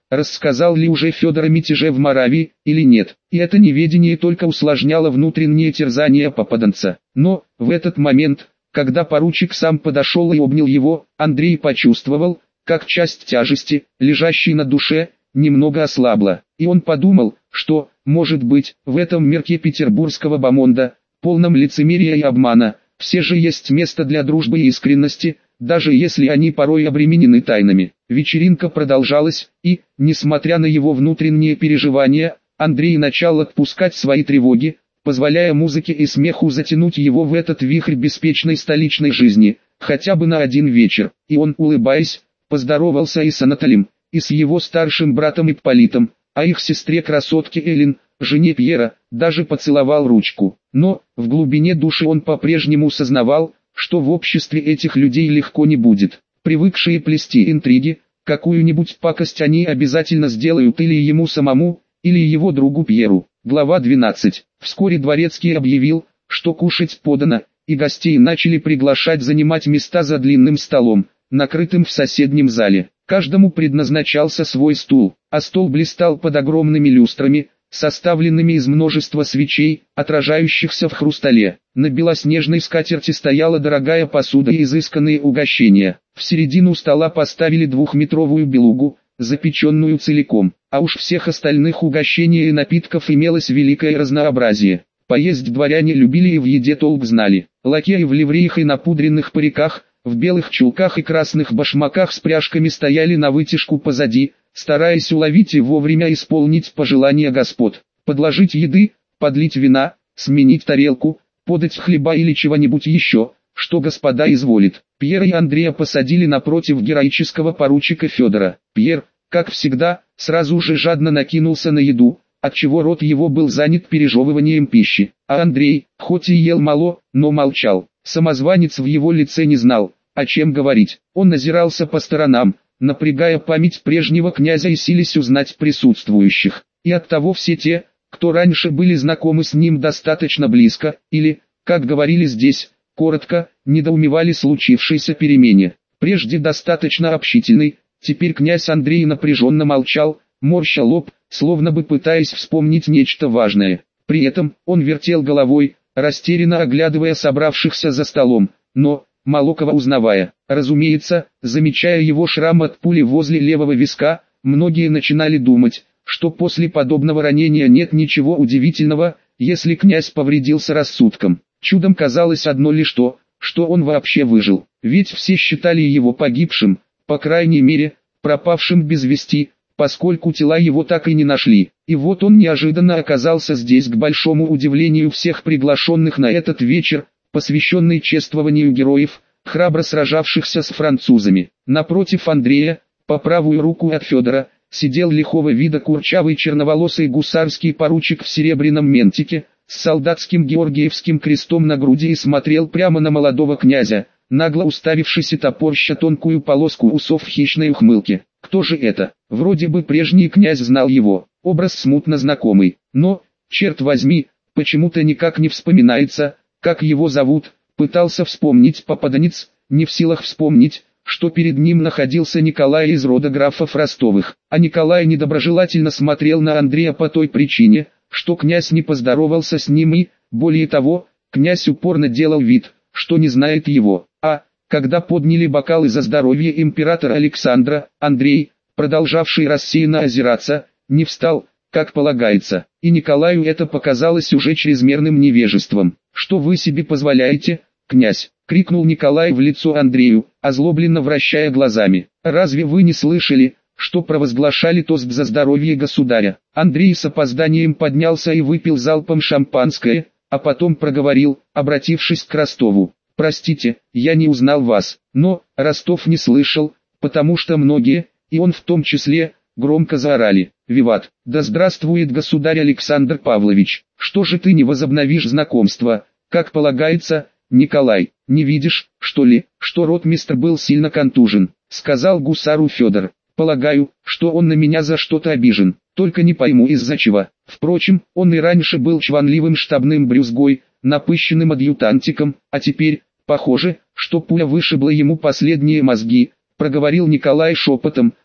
рассказал ли уже Федор о мятеже в Моравии или нет. И это неведение только усложняло внутреннее терзание попаданца. Но, в этот момент, когда поручик сам подошел и обнял его, Андрей почувствовал, как часть тяжести, лежащей на душе, немного ослабла. И он подумал, что, может быть, в этом мирке петербургского бомонда, полном лицемерия и обмана, все же есть место для дружбы и искренности, даже если они порой обременены тайнами. Вечеринка продолжалась, и, несмотря на его внутренние переживания, Андрей начал отпускать свои тревоги, позволяя музыке и смеху затянуть его в этот вихрь беспечной столичной жизни, хотя бы на один вечер. И он, улыбаясь, поздоровался и с Анатолием, и с его старшим братом Ипполитом, а их сестре-красотке Эллин, жене Пьера, даже поцеловал ручку. Но, в глубине души он по-прежнему сознавал, что в обществе этих людей легко не будет. Привыкшие плести интриги, какую-нибудь пакость они обязательно сделают или ему самому, или его другу Пьеру. Глава двенадцать. Вскоре дворецкий объявил, что кушать подано, и гостей начали приглашать занимать места за длинным столом, накрытым в соседнем зале. Каждому предназначался свой стул, а стол блистал под огромными люстрами, составленными из множества свечей, отражающихся в хрустале. На белоснежной скатерти стояла дорогая посуда и изысканные угощения. В середину стола поставили двухметровую белугу, запеченную целиком, а уж всех остальных угощений и напитков имелось великое разнообразие. Поесть дворяне любили и в еде толк знали. Лакеи в ливреях и напудренных париках, в белых чулках и красных башмаках с пряжками стояли на вытяжку позади, стараясь уловить и вовремя исполнить пожелания господ. Подложить еды, подлить вина, сменить тарелку, подать хлеба или чего-нибудь еще, что господа изволит. Пьера и Андрея посадили напротив героического поручика Федора. Пьер, как всегда, сразу же жадно накинулся на еду, отчего рот его был занят пережевыванием пищи. А Андрей, хоть и ел мало, но молчал. Самозванец в его лице не знал, о чем говорить. Он озирался по сторонам, напрягая память прежнего князя и силясь узнать присутствующих. И оттого все те, кто раньше были знакомы с ним достаточно близко, или, как говорили здесь, коротко, недоумевали случившейся перемене. Прежде достаточно общительный, теперь князь Андрей напряженно молчал, морща лоб, словно бы пытаясь вспомнить нечто важное. При этом он вертел головой, растерянно оглядывая собравшихся за столом, но, мало кого узнавая. Разумеется, замечая его шрам от пули возле левого виска, многие начинали думать, что после подобного ранения нет ничего удивительного, если князь повредился рассудком. Чудом казалось одно лишь то, что он вообще выжил, ведь все считали его погибшим, по крайней мере, пропавшим без вести, поскольку тела его так и не нашли. И вот он неожиданно оказался здесь к большому удивлению всех приглашенных на этот вечер, посвященный чествованию героев, храбро сражавшихся с французами. Напротив Андрея, по правую руку от Федора, сидел лихого вида курчавый черноволосый гусарский поручик в серебряном ментике, с солдатским георгиевским крестом на груди и смотрел прямо на молодого князя, нагло уставившись и топорща тонкую полоску усов в хищной ухмылке. Кто же это? Вроде бы прежний князь знал его, образ смутно знакомый, но, черт возьми, почему-то никак не вспоминается, как его зовут. Пытался вспомнить попаданец, не в силах вспомнить, что перед ним находился Николай из рода графов Ростовых. А Николай недоброжелательно смотрел на Андрея по той причине, что князь не поздоровался с ним и, более того, князь упорно делал вид, что не знает его. А, когда подняли бокалы за здоровье императора Александра, Андрей, продолжавший рассеянно озираться, не встал, как полагается, и Николаю это показалось уже чрезмерным невежеством. «Что вы себе позволяете, князь?» — крикнул Николай в лицо Андрею, озлобленно вращая глазами. «Разве вы не слышали, что провозглашали тост за здоровье государя?» Андрей с опозданием поднялся и выпил залпом шампанское, а потом проговорил, обратившись к Ростову: «Простите, я не узнал вас». Но Ростов не слышал, потому что многие, и он в том числе, громко заорали: «Виват! Да здравствует государь Александр Павлович! Что же ты не возобновишь знакомство, как полагается, Николай? Не видишь, что ли, что ротмистр был сильно контужен?» — сказал гусару Федор. «Полагаю, что он на меня за что-то обижен, только не пойму из-за чего. Впрочем, он и раньше был чванливым штабным брюзгой, напыщенным адъютантиком, а теперь, похоже, что пуля вышибла ему последние мозги», — проговорил Николай шепотом,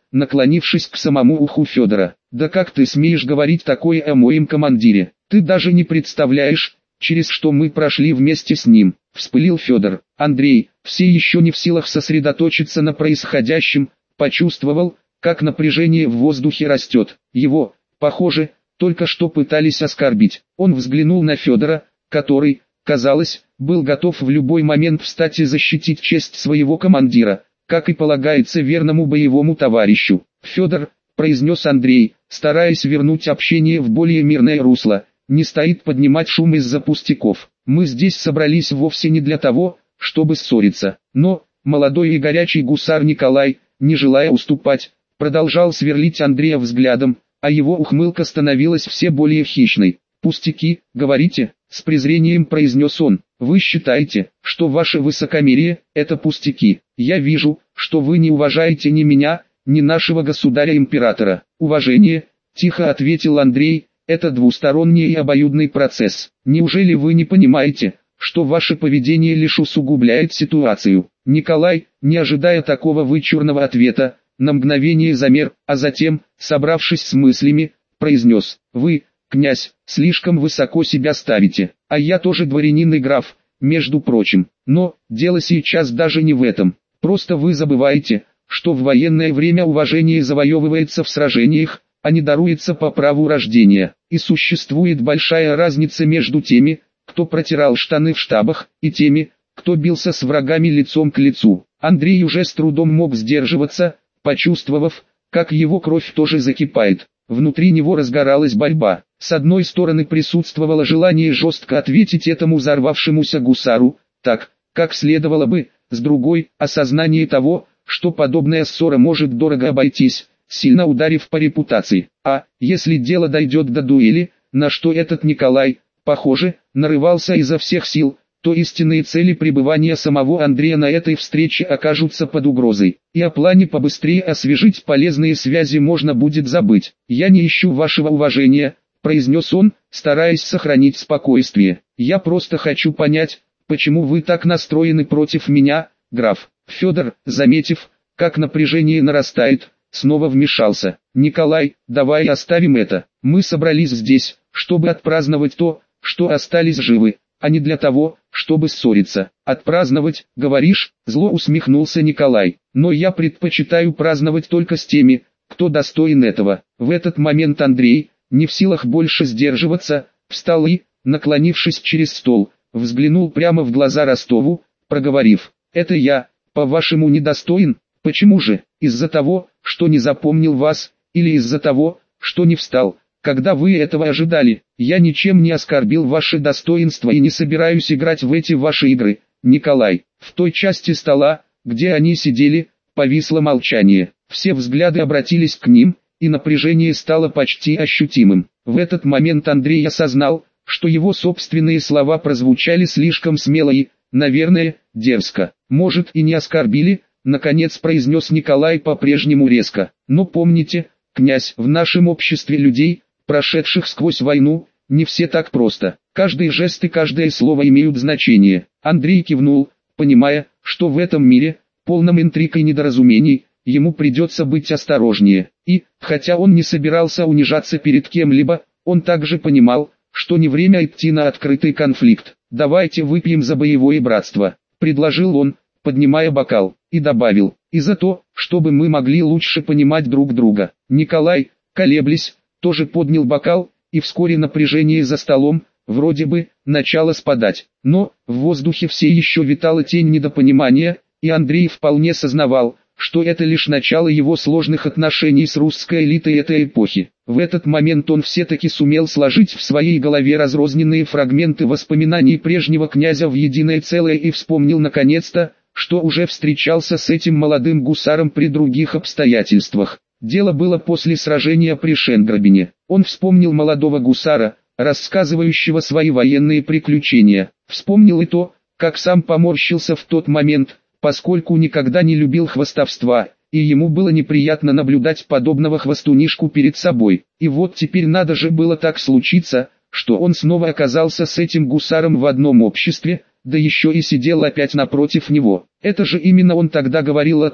наклонившись к самому уху Федора. «Да как ты смеешь говорить такое о моем командире? Ты даже не представляешь, через что мы прошли вместе с ним», — вспылил Федор. Андрей, все еще не в силах сосредоточиться на происходящем, почувствовал, как напряжение в воздухе растет. Его, похоже, только что пытались оскорбить. Он взглянул на Федора, который, казалось, был готов в любой момент встать и защитить честь своего командира, как и полагается верному боевому товарищу. «Федор», — произнес Андрей, стараясь вернуть общение в более мирное русло, — «не стоит поднимать шум из-за пустяков. Мы здесь собрались вовсе не для того, чтобы ссориться». Но, молодой и горячий гусар Николай, не желая уступать, продолжал сверлить Андрея взглядом, а его ухмылка становилась все более хищной. «Пустяки, говорите?» — с презрением произнес он. «Вы считаете, что ваше высокомерие — это пустяки? Я вижу, что вы не уважаете ни меня, ни нашего государя-императора». «Уважение», — тихо ответил Андрей, — «это двусторонний и обоюдный процесс. Неужели вы не понимаете, что ваше поведение лишь усугубляет ситуацию?» Николай, не ожидая такого вычурного ответа, на мгновение замер, а затем, собравшись с мыслями, произнес: «Вы, князь, слишком высоко себя ставите, а я тоже дворянин и граф, между прочим. Но, дело сейчас даже не в этом. Просто вы забываете, что в военное время уважение завоевывается в сражениях, а не даруется по праву рождения. И существует большая разница между теми, кто протирал штаны в штабах, и теми, кто бился с врагами лицом к лицу». Андрей уже с трудом мог сдерживаться, почувствовав, как его кровь тоже закипает. Внутри него разгоралась борьба. С одной стороны присутствовало желание жестко ответить этому взорвавшемуся гусару, так, как следовало бы, с другой – осознание того, что подобная ссора может дорого обойтись, сильно ударив по репутации. А, если дело дойдет до дуэли, на что этот Николай, похоже, нарывался изо всех сил, то истинные цели пребывания самого Андрея на этой встрече окажутся под угрозой. И о плане побыстрее освежить полезные связи можно будет забыть. «Я не ищу вашего уважения», — произнес он, стараясь сохранить спокойствие. «Я просто хочу понять, почему вы так настроены против меня, граф». Федор, заметив, как напряжение нарастает, снова вмешался. «Николай, давай оставим это. Мы собрались здесь, чтобы отпраздновать то, что остались живы, а не для того, чтобы ссориться». «Отпраздновать, говоришь?» — зло усмехнулся Николай. «Но я предпочитаю праздновать только с теми, кто достоин этого». В этот момент Андрей, не в силах больше сдерживаться, встал и, наклонившись через стол, взглянул прямо в глаза Ростову, проговорив: «Это я, по-вашему, недостоин? Почему же? Из-за того, что не запомнил вас, или из-за того, что не встал, когда вы этого ожидали? Я ничем не оскорбил ваше достоинство и не собираюсь играть в эти ваши игры, Николай». В той части стола, где они сидели, повисло молчание. Все взгляды обратились к ним, и напряжение стало почти ощутимым. В этот момент Андрей осознал, что его собственные слова прозвучали слишком смело и, наверное, дерзко. «Может, и не оскорбили», — наконец произнес Николай по-прежнему резко. «Но помните, князь, в нашем обществе людей, прошедших сквозь войну, не все так просто. Каждый жест и каждое слово имеют значение». Андрей кивнул, понимая, что в этом мире, полном интриг и недоразумений, ему придется быть осторожнее. И, хотя он не собирался унижаться перед кем-либо, он также понимал, что не время идти на открытый конфликт. «Давайте выпьем за боевое братство», — предложил он, поднимая бокал, и добавил: «и за то, чтобы мы могли лучше понимать друг друга». Николай, колеблясь, тоже поднял бокал, и вскоре напряжение за столом, вроде бы, начало спадать. Но, в воздухе все еще витала тень недопонимания, и Андрей вполне сознавал, что это лишь начало его сложных отношений с русской элитой этой эпохи. В этот момент он все-таки сумел сложить в своей голове разрозненные фрагменты воспоминаний прежнего князя в единое целое и вспомнил наконец-то, что уже встречался с этим молодым гусаром при других обстоятельствах. Дело было после сражения при Шенграбине. Он вспомнил молодого гусара, рассказывающего свои военные приключения. Вспомнил и то, как сам поморщился в тот момент, поскольку никогда не любил хвастовства, и ему было неприятно наблюдать подобного хвастунишку перед собой. И вот теперь надо же было так случиться, что он снова оказался с этим гусаром в одном обществе, да еще и сидел опять напротив него. Это же именно он тогда говорил о том,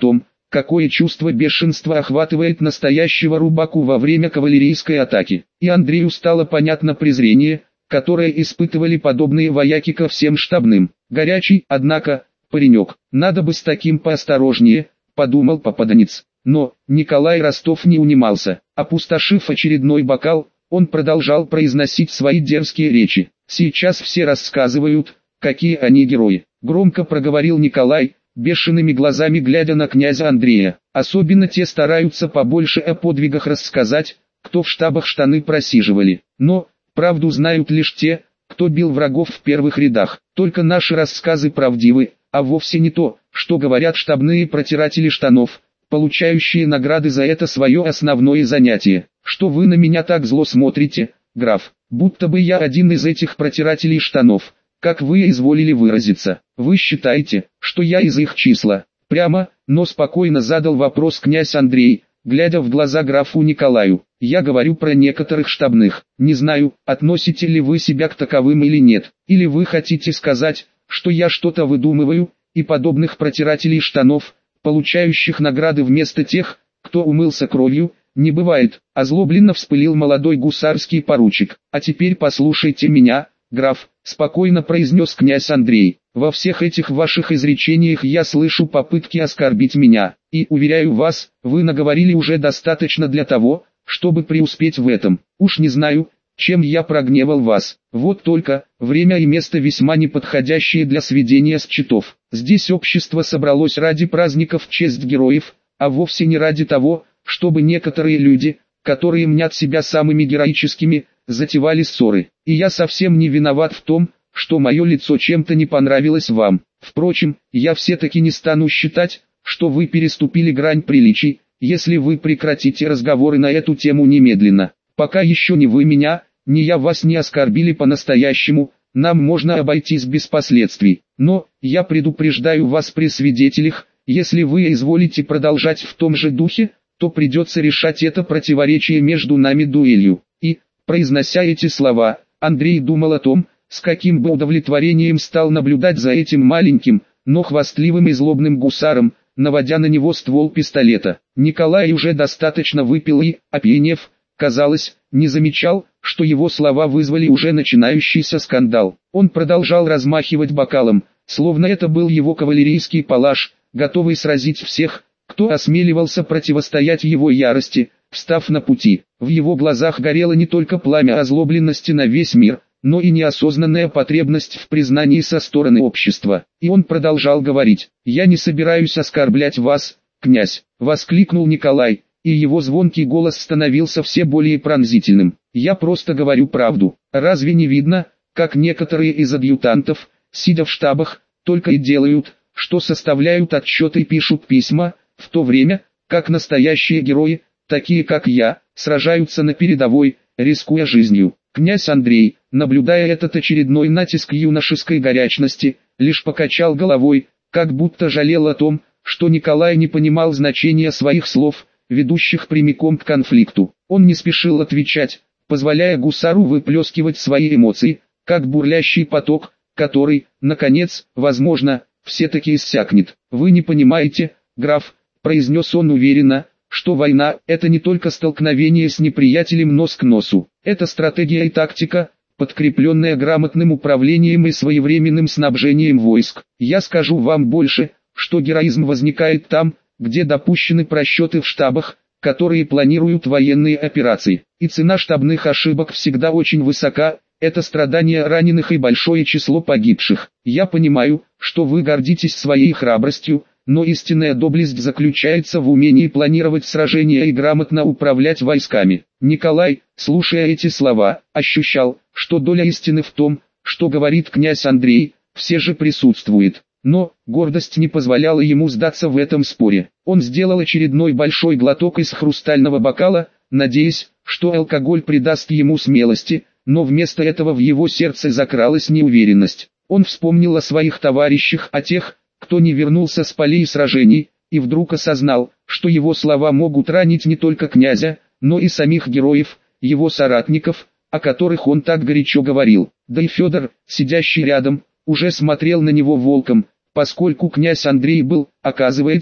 какое чувство бешенства охватывает настоящего рубаку во время кавалерийской атаки. И Андрею стало понятно презрение, которое испытывали подобные вояки ко всем штабным. Горячий, однако, паренек, надо бы с таким поосторожнее, подумал попаданец. Но Николай Ростов не унимался. Опустошив очередной бокал, он продолжал произносить свои дерзкие речи. «Сейчас все рассказывают, какие они герои», — громко проговорил Николай, бешеными глазами глядя на князя Андрея. «Особенно те стараются побольше о подвигах рассказать, кто в штабах штаны просиживали. Но правду знают лишь те, кто бил врагов в первых рядах. Только наши рассказы правдивы, а вовсе не то, что говорят штабные протиратели штанов, получающие награды за это свое основное занятие. Что вы на меня так зло смотрите, граф, будто бы я один из этих протирателей штанов, как вы изволили выразиться. Вы считаете, что я из их числа?» Прямо, но спокойно задал вопрос князь Андрей, глядя в глаза графу Николаю. «Я говорю про некоторых штабных. Не знаю, относите ли вы себя к таковым или нет. Или вы хотите сказать, что я что-то выдумываю, и подобных протирателей штанов, получающих награды вместо тех, кто умылся кровью, не бывает», — озлобленно вспылил молодой гусарский поручик. «А теперь послушайте меня, граф», — спокойно произнес князь Андрей. «Во всех этих ваших изречениях я слышу попытки оскорбить меня, и, уверяю вас, вы наговорили уже достаточно для того, чтобы преуспеть в этом. Уж не знаю, чем я прогневал вас. Вот только, время и место весьма неподходящие для сведения счетов. Здесь общество собралось ради праздников в честь героев, а вовсе не ради того, чтобы некоторые люди, которые мнят себя самыми героическими, затевали ссоры. И я совсем не виноват в том, что мое лицо чем-то не понравилось вам. Впрочем, я все-таки не стану считать, что вы переступили грань приличий, если вы прекратите разговоры на эту тему немедленно. Пока еще ни вы меня, ни я вас не оскорбили по-настоящему, нам можно обойтись без последствий. Но, я предупреждаю вас при свидетелях, если вы изволите продолжать в том же духе, то придется решать это противоречие между нами дуэлью». И, произнося эти слова, Андрей думал о том, с каким бы удовлетворением стал наблюдать за этим маленьким, но хвастливым и злобным гусаром, наводя на него ствол пистолета. Николай уже достаточно выпил и, опьянев, казалось, не замечал, что его слова вызвали уже начинающийся скандал. Он продолжал размахивать бокалом, словно это был его кавалерийский палаш, готовый сразить всех, кто осмеливался противостоять его ярости, встав на пути. В его глазах горело не только пламя озлобленности на весь мир, но и неосознанная потребность в признании со стороны общества. И он продолжал говорить: «Я не собираюсь оскорблять вас, князь», — воскликнул Николай, и его звонкий голос становился все более пронзительным. «Я просто говорю правду. Разве не видно, как некоторые из адъютантов, сидя в штабах, только и делают, что составляют отчеты и пишут письма, в то время, как настоящие герои, такие как я, сражаются на передовой, рискуя жизнью?» Князь Андрей, наблюдая этот очередной натиск юношеской горячности, лишь покачал головой, как будто жалел о том, что Николай не понимал значения своих слов, ведущих прямиком к конфликту. Он не спешил отвечать, позволяя гусару выплескивать свои эмоции, как бурлящий поток, который, наконец, возможно, все-таки иссякнет. «Вы не понимаете, граф», — произнес он уверенно, что война – это не только столкновение с неприятелем нос к носу. Это стратегия и тактика, подкрепленная грамотным управлением и своевременным снабжением войск. Я скажу вам больше, что героизм возникает там, где допущены просчеты в штабах, которые планируют военные операции. И цена штабных ошибок всегда очень высока, это страдания раненых и большое число погибших. Я понимаю, что вы гордитесь своей храбростью, но истинная доблесть заключается в умении планировать сражения и грамотно управлять войсками. Николай, слушая эти слова, ощущал, что доля истины в том, что говорит князь Андрей, все же присутствует. Но, гордость не позволяла ему сдаться в этом споре. Он сделал очередной большой глоток из хрустального бокала, надеясь, что алкоголь придаст ему смелости, но вместо этого в его сердце закралась неуверенность. Он вспомнил о своих товарищах, о тех, кто не вернулся с полей сражений, и вдруг осознал, что его слова могут ранить не только князя, но и самих героев, его соратников, о которых он так горячо говорил. Да и Федор, сидящий рядом, уже смотрел на него волком, поскольку князь Андрей был, оказывается,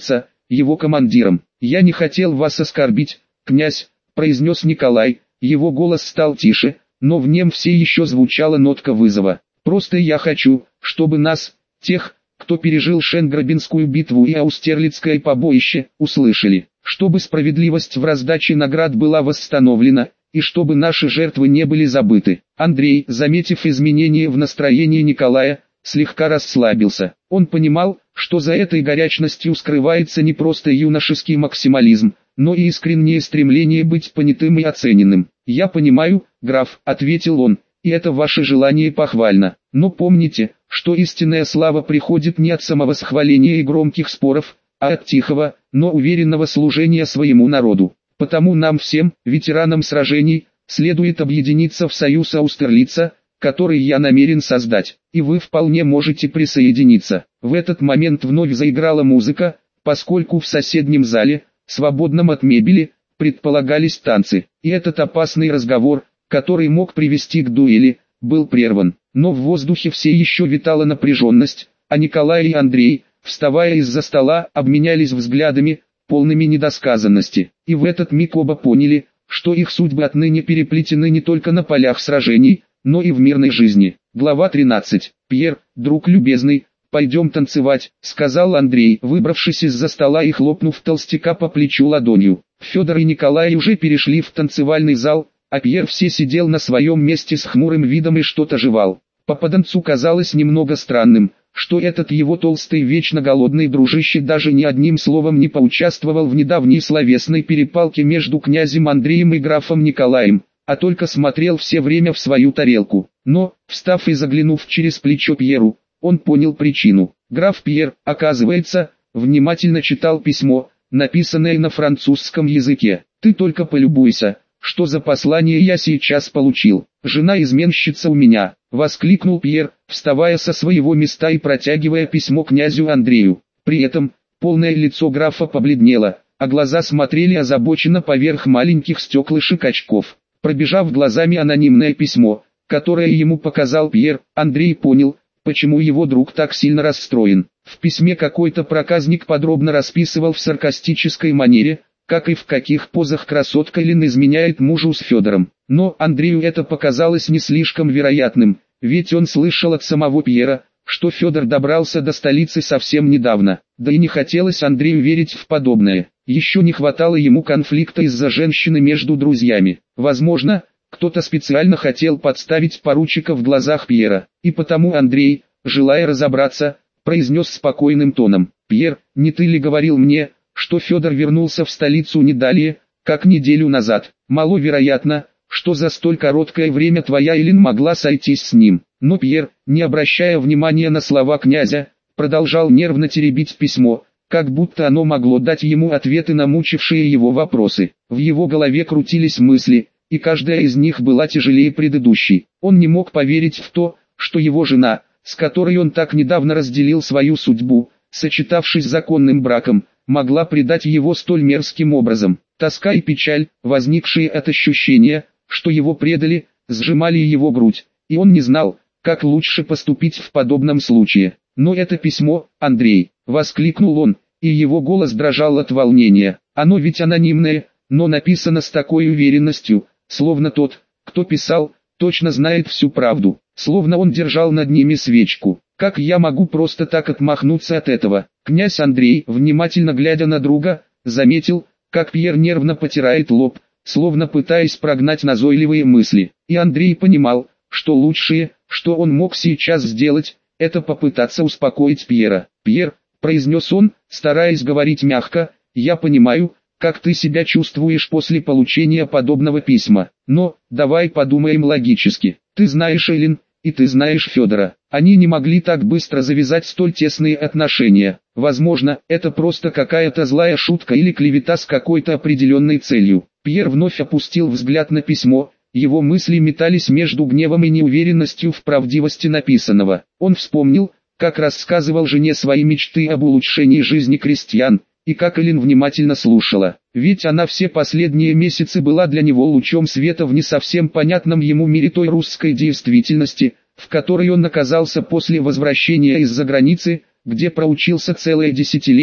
его командиром. «Я не хотел вас оскорбить, князь», — произнес Николай, его голос стал тише, но в нем все еще звучала нотка вызова. «Просто я хочу, чтобы нас, тех, кто пережил Шенграбинскую битву и Аустерлицкое побоище, услышали, чтобы справедливость в раздаче наград была восстановлена, и чтобы наши жертвы не были забыты». Андрей, заметив изменения в настроении Николая, слегка расслабился. Он понимал, что за этой горячностью скрывается не просто юношеский максимализм, но и искреннее стремление быть понятым и оцененным. «Я понимаю, граф», — ответил он, — «и это ваше желание похвально. Но помните, что истинная слава приходит не от самовосхваления и громких споров, а от тихого, но уверенного служения своему народу. Потому нам всем, ветеранам сражений, следует объединиться в союз Аустерлица, который я намерен создать, и вы вполне можете присоединиться». В этот момент вновь заиграла музыка, поскольку в соседнем зале, свободном от мебели, предполагались танцы, и этот опасный разговор, который мог привести к дуэли, был прерван. Но в воздухе все еще витала напряженность, а Николай и Андрей, вставая из-за стола, обменялись взглядами, полными недосказанности. И в этот миг оба поняли, что их судьбы отныне переплетены не только на полях сражений, но и в мирной жизни. Глава тринадцать. «Пьер, друг любезный, пойдем танцевать», — сказал Андрей, выбравшись из-за стола и хлопнув толстяка по плечу ладонью. Федор и Николай уже перешли в танцевальный зал, а Пьер все сидел на своем месте с хмурым видом и что-то жевал. Попаданцу казалось немного странным, что этот его толстый вечно голодный дружище даже ни одним словом не поучаствовал в недавней словесной перепалке между князем Андреем и графом Николаем, а только смотрел все время в свою тарелку. Но, встав и заглянув через плечо Пьеру, он понял причину. Граф Пьер, оказывается, внимательно читал письмо, написанное на французском языке. «Ты только полюбуйся, что за послание я сейчас получил. Жена-изменщица у меня», — воскликнул Пьер, вставая со своего места и протягивая письмо князю Андрею. При этом, полное лицо графа побледнело, а глаза смотрели озабоченно поверх маленьких стеклышек очков. Пробежав глазами анонимное письмо, которое ему показал Пьер, Андрей понял, почему его друг так сильно расстроен. В письме какой-то проказник подробно расписывал в саркастической манере, как и в каких позах красотка Лин изменяет мужу с Федором. Но Андрею это показалось не слишком вероятным, ведь он слышал от самого Пьера, что Федор добрался до столицы совсем недавно. Да и не хотелось Андрею верить в подобное. Еще не хватало ему конфликта из-за женщины между друзьями. Возможно, кто-то специально хотел подставить поручика в глазах Пьера. И потому Андрей, желая разобраться, произнес спокойным тоном: «Пьер, не ты ли говорил мне, что Федор вернулся в столицу не далее, как неделю назад? Маловероятно, что за столь короткое время твоя Элин могла сойтись с ним». Но Пьер, не обращая внимания на слова князя, продолжал нервно теребить письмо, как будто оно могло дать ему ответы на мучившие его вопросы. В его голове крутились мысли, и каждая из них была тяжелее предыдущей. Он не мог поверить в то, что его жена, с которой он так недавно разделил свою судьбу, сочетавшись законным браком, могла предать его столь мерзким образом. Тоска и печаль, возникшие от ощущения, что его предали, сжимали его грудь, и он не знал, как лучше поступить в подобном случае. «Но это письмо, Андрей!» — воскликнул он, и его голос дрожал от волнения. «Оно ведь анонимное, но написано с такой уверенностью, словно тот, кто писал, точно знает всю правду, словно он держал над ними свечку. Как я могу просто так отмахнуться от этого?» Князь Андрей, внимательно глядя на друга, заметил, как Пьер нервно потирает лоб, словно пытаясь прогнать назойливые мысли. И Андрей понимал, что лучшее, что он мог сейчас сделать, это попытаться успокоить Пьера. «Пьер», — произнес он, стараясь говорить мягко, — «я понимаю, как ты себя чувствуешь после получения подобного письма. Но, давай подумаем логически. Ты знаешь Элин, и ты знаешь Федора. Они не могли так быстро завязать столь тесные отношения. Возможно, это просто какая-то злая шутка или клевета с какой-то определенной целью». Пьер вновь опустил взгляд на письмо. Его мысли метались между гневом и неуверенностью в правдивости написанного. Он вспомнил, как рассказывал жене свои мечты об улучшении жизни крестьян, и как Элин внимательно слушала. Ведь она все последние месяцы была для него лучом света в не совсем понятном ему мире той русской действительности, в которой он оказался после возвращения из-за границы, где проучился целое десятилетие,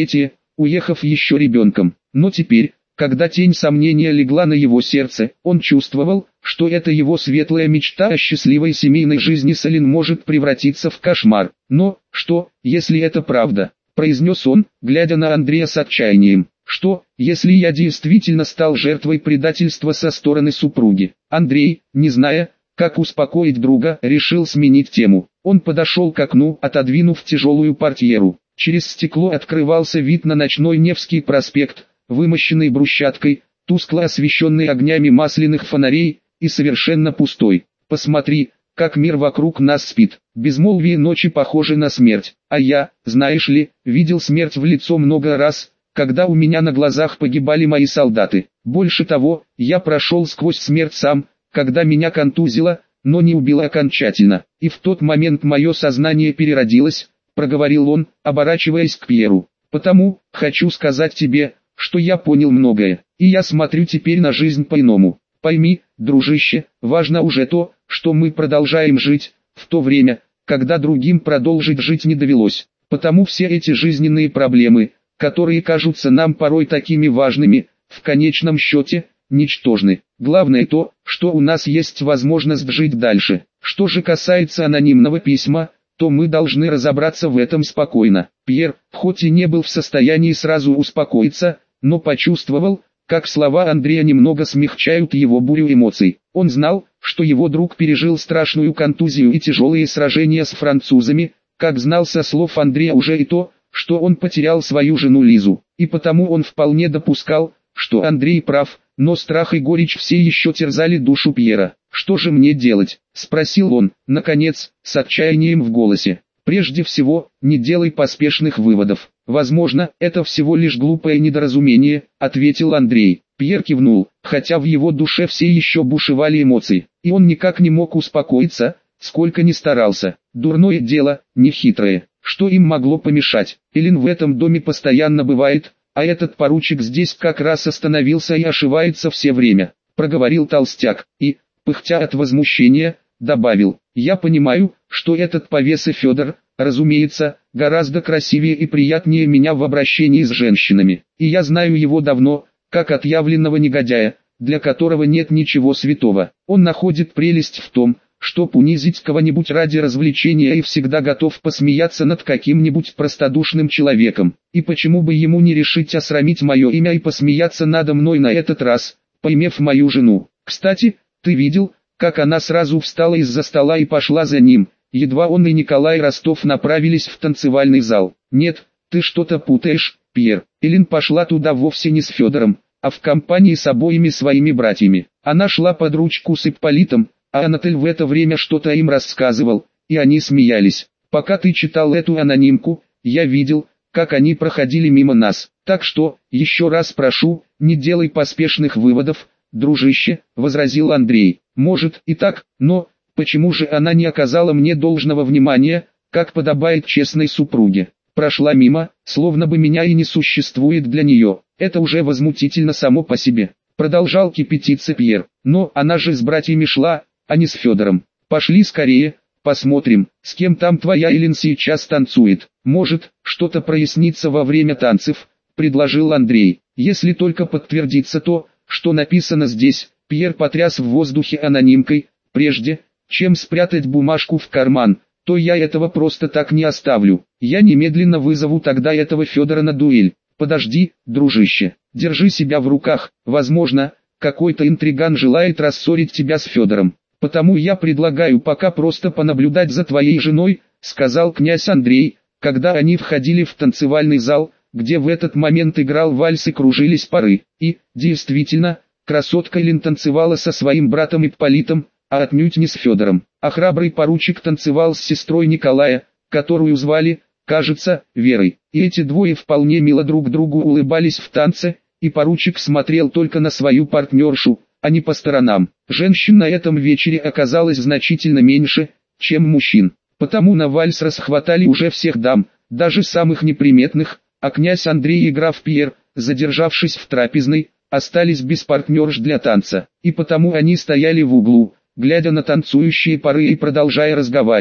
уехав еще ребенком. Но теперь, когда тень сомнения легла на его сердце, он чувствовал, что эта его светлая мечта о счастливой семейной жизни с Эллен может превратиться в кошмар. Но, что, если это правда? Произнес он, глядя на Андрея с отчаянием. Что, если я действительно стал жертвой предательства со стороны супруги? Андрей, не зная, как успокоить друга, решил сменить тему. Он подошел к окну, отодвинув тяжелую портьеру. Через стекло открывался вид на ночной Невский проспект, вымощенный брусчаткой, тускло освещенный огнями масляных фонарей, и совершенно пустой. Посмотри, как мир вокруг нас спит. Безмолвие ночи похоже на смерть. А я, знаешь ли, видел смерть в лицо много раз, когда у меня на глазах погибали мои солдаты. Больше того, я прошел сквозь смерть сам, когда меня контузило, но не убило окончательно. И в тот момент мое сознание переродилось, проговорил он, оборачиваясь к Пьеру. Потому, хочу сказать тебе, что я понял многое, и я смотрю теперь на жизнь по-иному. Пойми, дружище, важно уже то, что мы продолжаем жить, в то время, когда другим продолжить жить не довелось. Потому все эти жизненные проблемы, которые кажутся нам порой такими важными, в конечном счете, ничтожны. Главное то, что у нас есть возможность жить дальше. Что же касается анонимного письма, то мы должны разобраться в этом спокойно. Пьер, хоть и не был в состоянии сразу успокоиться, но почувствовал, как слова Андрея немного смягчают его бурю эмоций. Он знал, что его друг пережил страшную контузию и тяжелые сражения с французами, как знал со слов Андрея уже и то, что он потерял свою жену Лизу. И потому он вполне допускал, что Андрей прав, но страх и горечь все еще терзали душу Пьера. «Что же мне делать?» – спросил он, наконец, с отчаянием в голосе. «Прежде всего, не делай поспешных выводов. Возможно, это всего лишь глупое недоразумение», – ответил Андрей. Пьер кивнул, хотя в его душе все еще бушевали эмоции, и он никак не мог успокоиться, сколько ни старался. Дурное дело, нехитрое. Что им могло помешать? Эллен в этом доме постоянно бывает, а этот поручик здесь как раз остановился и ошивается все время, проговорил толстяк, и, пыхтя от возмущения, добавил: «Я понимаю, что этот повеса Федор, разумеется, гораздо красивее и приятнее меня в обращении с женщинами, и я знаю его давно, как отъявленного негодяя, для которого нет ничего святого. Он находит прелесть в том, чтоб унизить кого-нибудь ради развлечения и всегда готов посмеяться над каким-нибудь простодушным человеком. И почему бы ему не решить осрамить мое имя и посмеяться надо мной на этот раз, поимев мою жену? Кстати, ты видел, как она сразу встала из-за стола и пошла за ним, едва он и Николай Ростов направились в танцевальный зал. Нет, ты что-то путаешь, Пьер. Эллен пошла туда вовсе не с Федором, а в компании с обоими своими братьями. Она шла под ручку с Ипполитом, а Анатоль в это время что-то им рассказывал, и они смеялись. Пока ты читал эту анонимку, я видел, как они проходили мимо нас. Так что, еще раз прошу, не делай поспешных выводов, дружище, возразил Андрей. Может и так, но почему же она не оказала мне должного внимания, как подобает честной супруге? Прошла мимо, словно бы меня и не существует для нее. Это уже возмутительно само по себе. Продолжал кипятиться Пьер. Но она же с братьями шла, а не с Федором. Пошли скорее, посмотрим, с кем там твоя Эллен сейчас танцует. Может, что-то прояснится во время танцев, предложил Андрей. Если только подтвердится то, что написано здесь. Пьер потряс в воздухе анонимкой. Прежде, чем спрятать бумажку в карман, то я этого просто так не оставлю. Я немедленно вызову тогда этого Федора на дуэль. Подожди, дружище, держи себя в руках. Возможно, какой-то интриган желает рассорить тебя с Федором. Потому я предлагаю пока просто понаблюдать за твоей женой, сказал князь Андрей, когда они входили в танцевальный зал, где в этот момент играл вальс и кружились пары. И, действительно, красотка Эллен танцевала со своим братом Ипполитом, а отнюдь не с Федором. А храбрый поручик танцевал с сестрой Николая, которую звали, кажется, Верой. И эти двое вполне мило друг другу улыбались в танце, и поручик смотрел только на свою партнершу, а не по сторонам. Женщин на этом вечере оказалось значительно меньше, чем мужчин. Потому на вальс расхватали уже всех дам, даже самых неприметных, а князь Андрей и граф Пьер, задержавшись в трапезной, остались без партнерш для танца. И потому они стояли в углу, глядя на танцующие пары и продолжая разговаривать.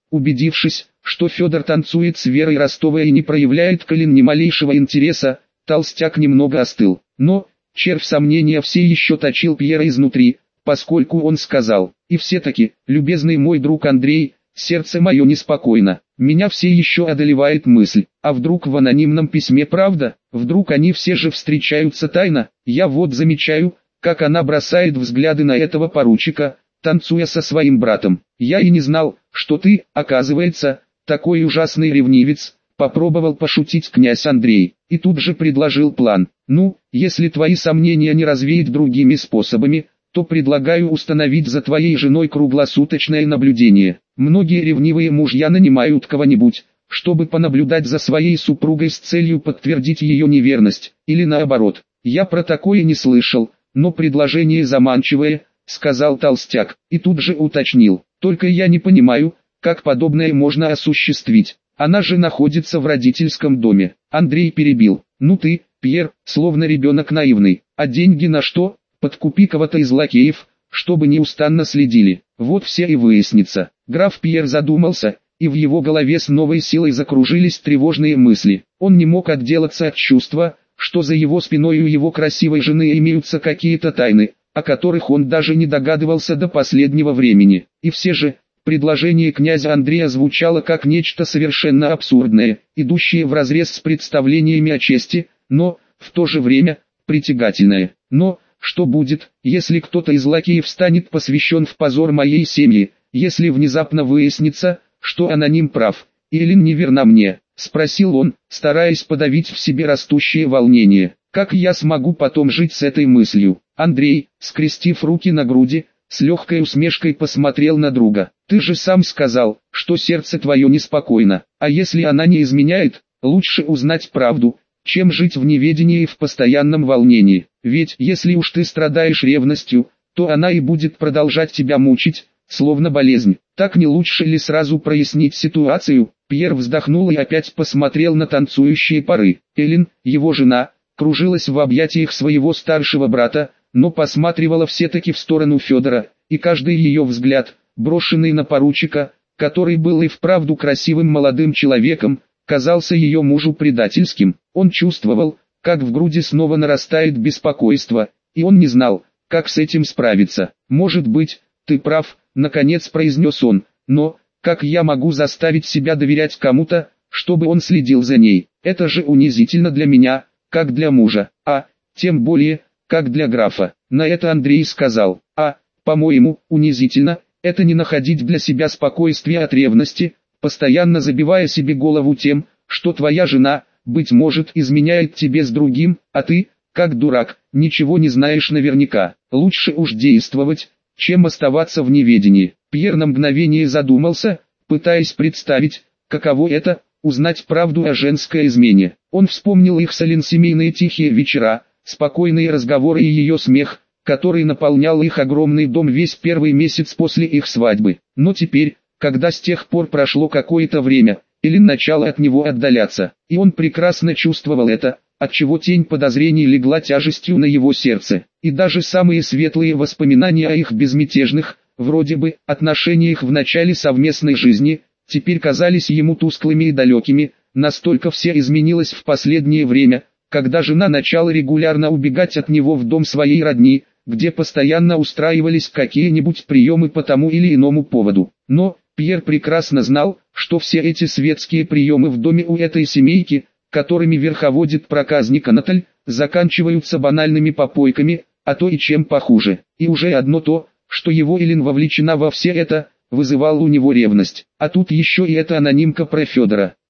Убедившись, что Федор танцует с Верой Ростовой и не проявляет к Элин ни малейшего интереса, толстяк немного остыл. Но, червь сомнения все еще точил Пьера изнутри, поскольку он сказал: «И все-таки, любезный мой друг Андрей, сердце мое неспокойно. Меня все еще одолевает мысль, а вдруг в анонимном письме правда, вдруг они все же встречаются тайно. Я вот замечаю, как она бросает взгляды на этого поручика, танцуя со своим братом. Я и не знал, что ты, оказывается, такой ужасный ревнивец», попробовал пошутить князь Андрей, и тут же предложил план. «Ну, если твои сомнения не развеять другими способами, то предлагаю установить за твоей женой круглосуточное наблюдение. Многие ревнивые мужья нанимают кого-нибудь, чтобы понаблюдать за своей супругой с целью подтвердить ее неверность, или наоборот. Я про такое не слышал, но предложение заманчивое», сказал толстяк, и тут же уточнил: «Только я не понимаю, как подобное можно осуществить. Она же находится в родительском доме». Андрей перебил: «Ну ты, Пьер, словно ребенок наивный, а деньги на что? Подкупи кого-то из лакеев, чтобы неустанно следили, вот все и выяснится». Граф Пьер задумался, и в его голове с новой силой закружились тревожные мысли. Он не мог отделаться от чувства, что за его спиной у его красивой жены имеются какие-то тайны, о которых он даже не догадывался до последнего времени. И все же, предложение князя Андрея звучало как нечто совершенно абсурдное, идущее вразрез с представлениями о чести, но, в то же время, притягательное. Но, что будет, если кто-то из лакеев станет посвящен в позор моей семьи, если внезапно выяснится, что аноним прав, и Элин не верна мне? Спросил он, стараясь подавить в себе растущее волнение. Как я смогу потом жить с этой мыслью? Андрей, скрестив руки на груди, с легкой усмешкой посмотрел на друга. Ты же сам сказал, что сердце твое неспокойно, а если она не изменяет, лучше узнать правду, чем жить в неведении и в постоянном волнении. Ведь если уж ты страдаешь ревностью, то она и будет продолжать тебя мучить, словно болезнь. Так не лучше ли сразу прояснить ситуацию? Пьер вздохнул и опять посмотрел на танцующие пары. Элин, его жена, кружилась в объятиях своего старшего брата, но посматривала все-таки в сторону Федора, и каждый ее взгляд, брошенный на поручика, который был и вправду красивым молодым человеком, казался ее мужу предательским. Он чувствовал, как в груди снова нарастает беспокойство, и он не знал, как с этим справиться. «Может быть, ты прав», — наконец произнес он, «но, как я могу заставить себя доверять кому-то, чтобы он следил за ней? Это же унизительно для меня, как для мужа, а, тем более, как для графа». На это Андрей сказал: «А, по-моему, унизительно, это не находить для себя спокойствия от ревности, постоянно забивая себе голову тем, что твоя жена, быть может, изменяет тебе с другим, а ты, как дурак, ничего не знаешь наверняка. Лучше уж действовать, чем оставаться в неведении». Пьер на мгновение задумался, пытаясь представить, каково это — узнать правду о женской измене. Он вспомнил их с Элин семейные тихие вечера, спокойные разговоры и ее смех, который наполнял их огромный дом весь первый месяц после их свадьбы. Но теперь, когда с тех пор прошло какое-то время, Элин начала от него отдаляться, и он прекрасно чувствовал это, отчего тень подозрений легла тяжестью на его сердце. И даже самые светлые воспоминания о их безмятежных, вроде бы, отношениях в начале совместной жизни, теперь казались ему тусклыми и далекими. Настолько все изменилось в последнее время, когда жена начала регулярно убегать от него в дом своей родни, где постоянно устраивались какие-нибудь приемы по тому или иному поводу. Но Пьер прекрасно знал, что все эти светские приемы в доме у этой семейки, которыми верховодит проказник Анатоль, заканчиваются банальными попойками, а то и чем похуже. И уже одно то, что его Элин вовлечена во все это, вызывало у него ревность. А тут еще и эта анонимка про Федора.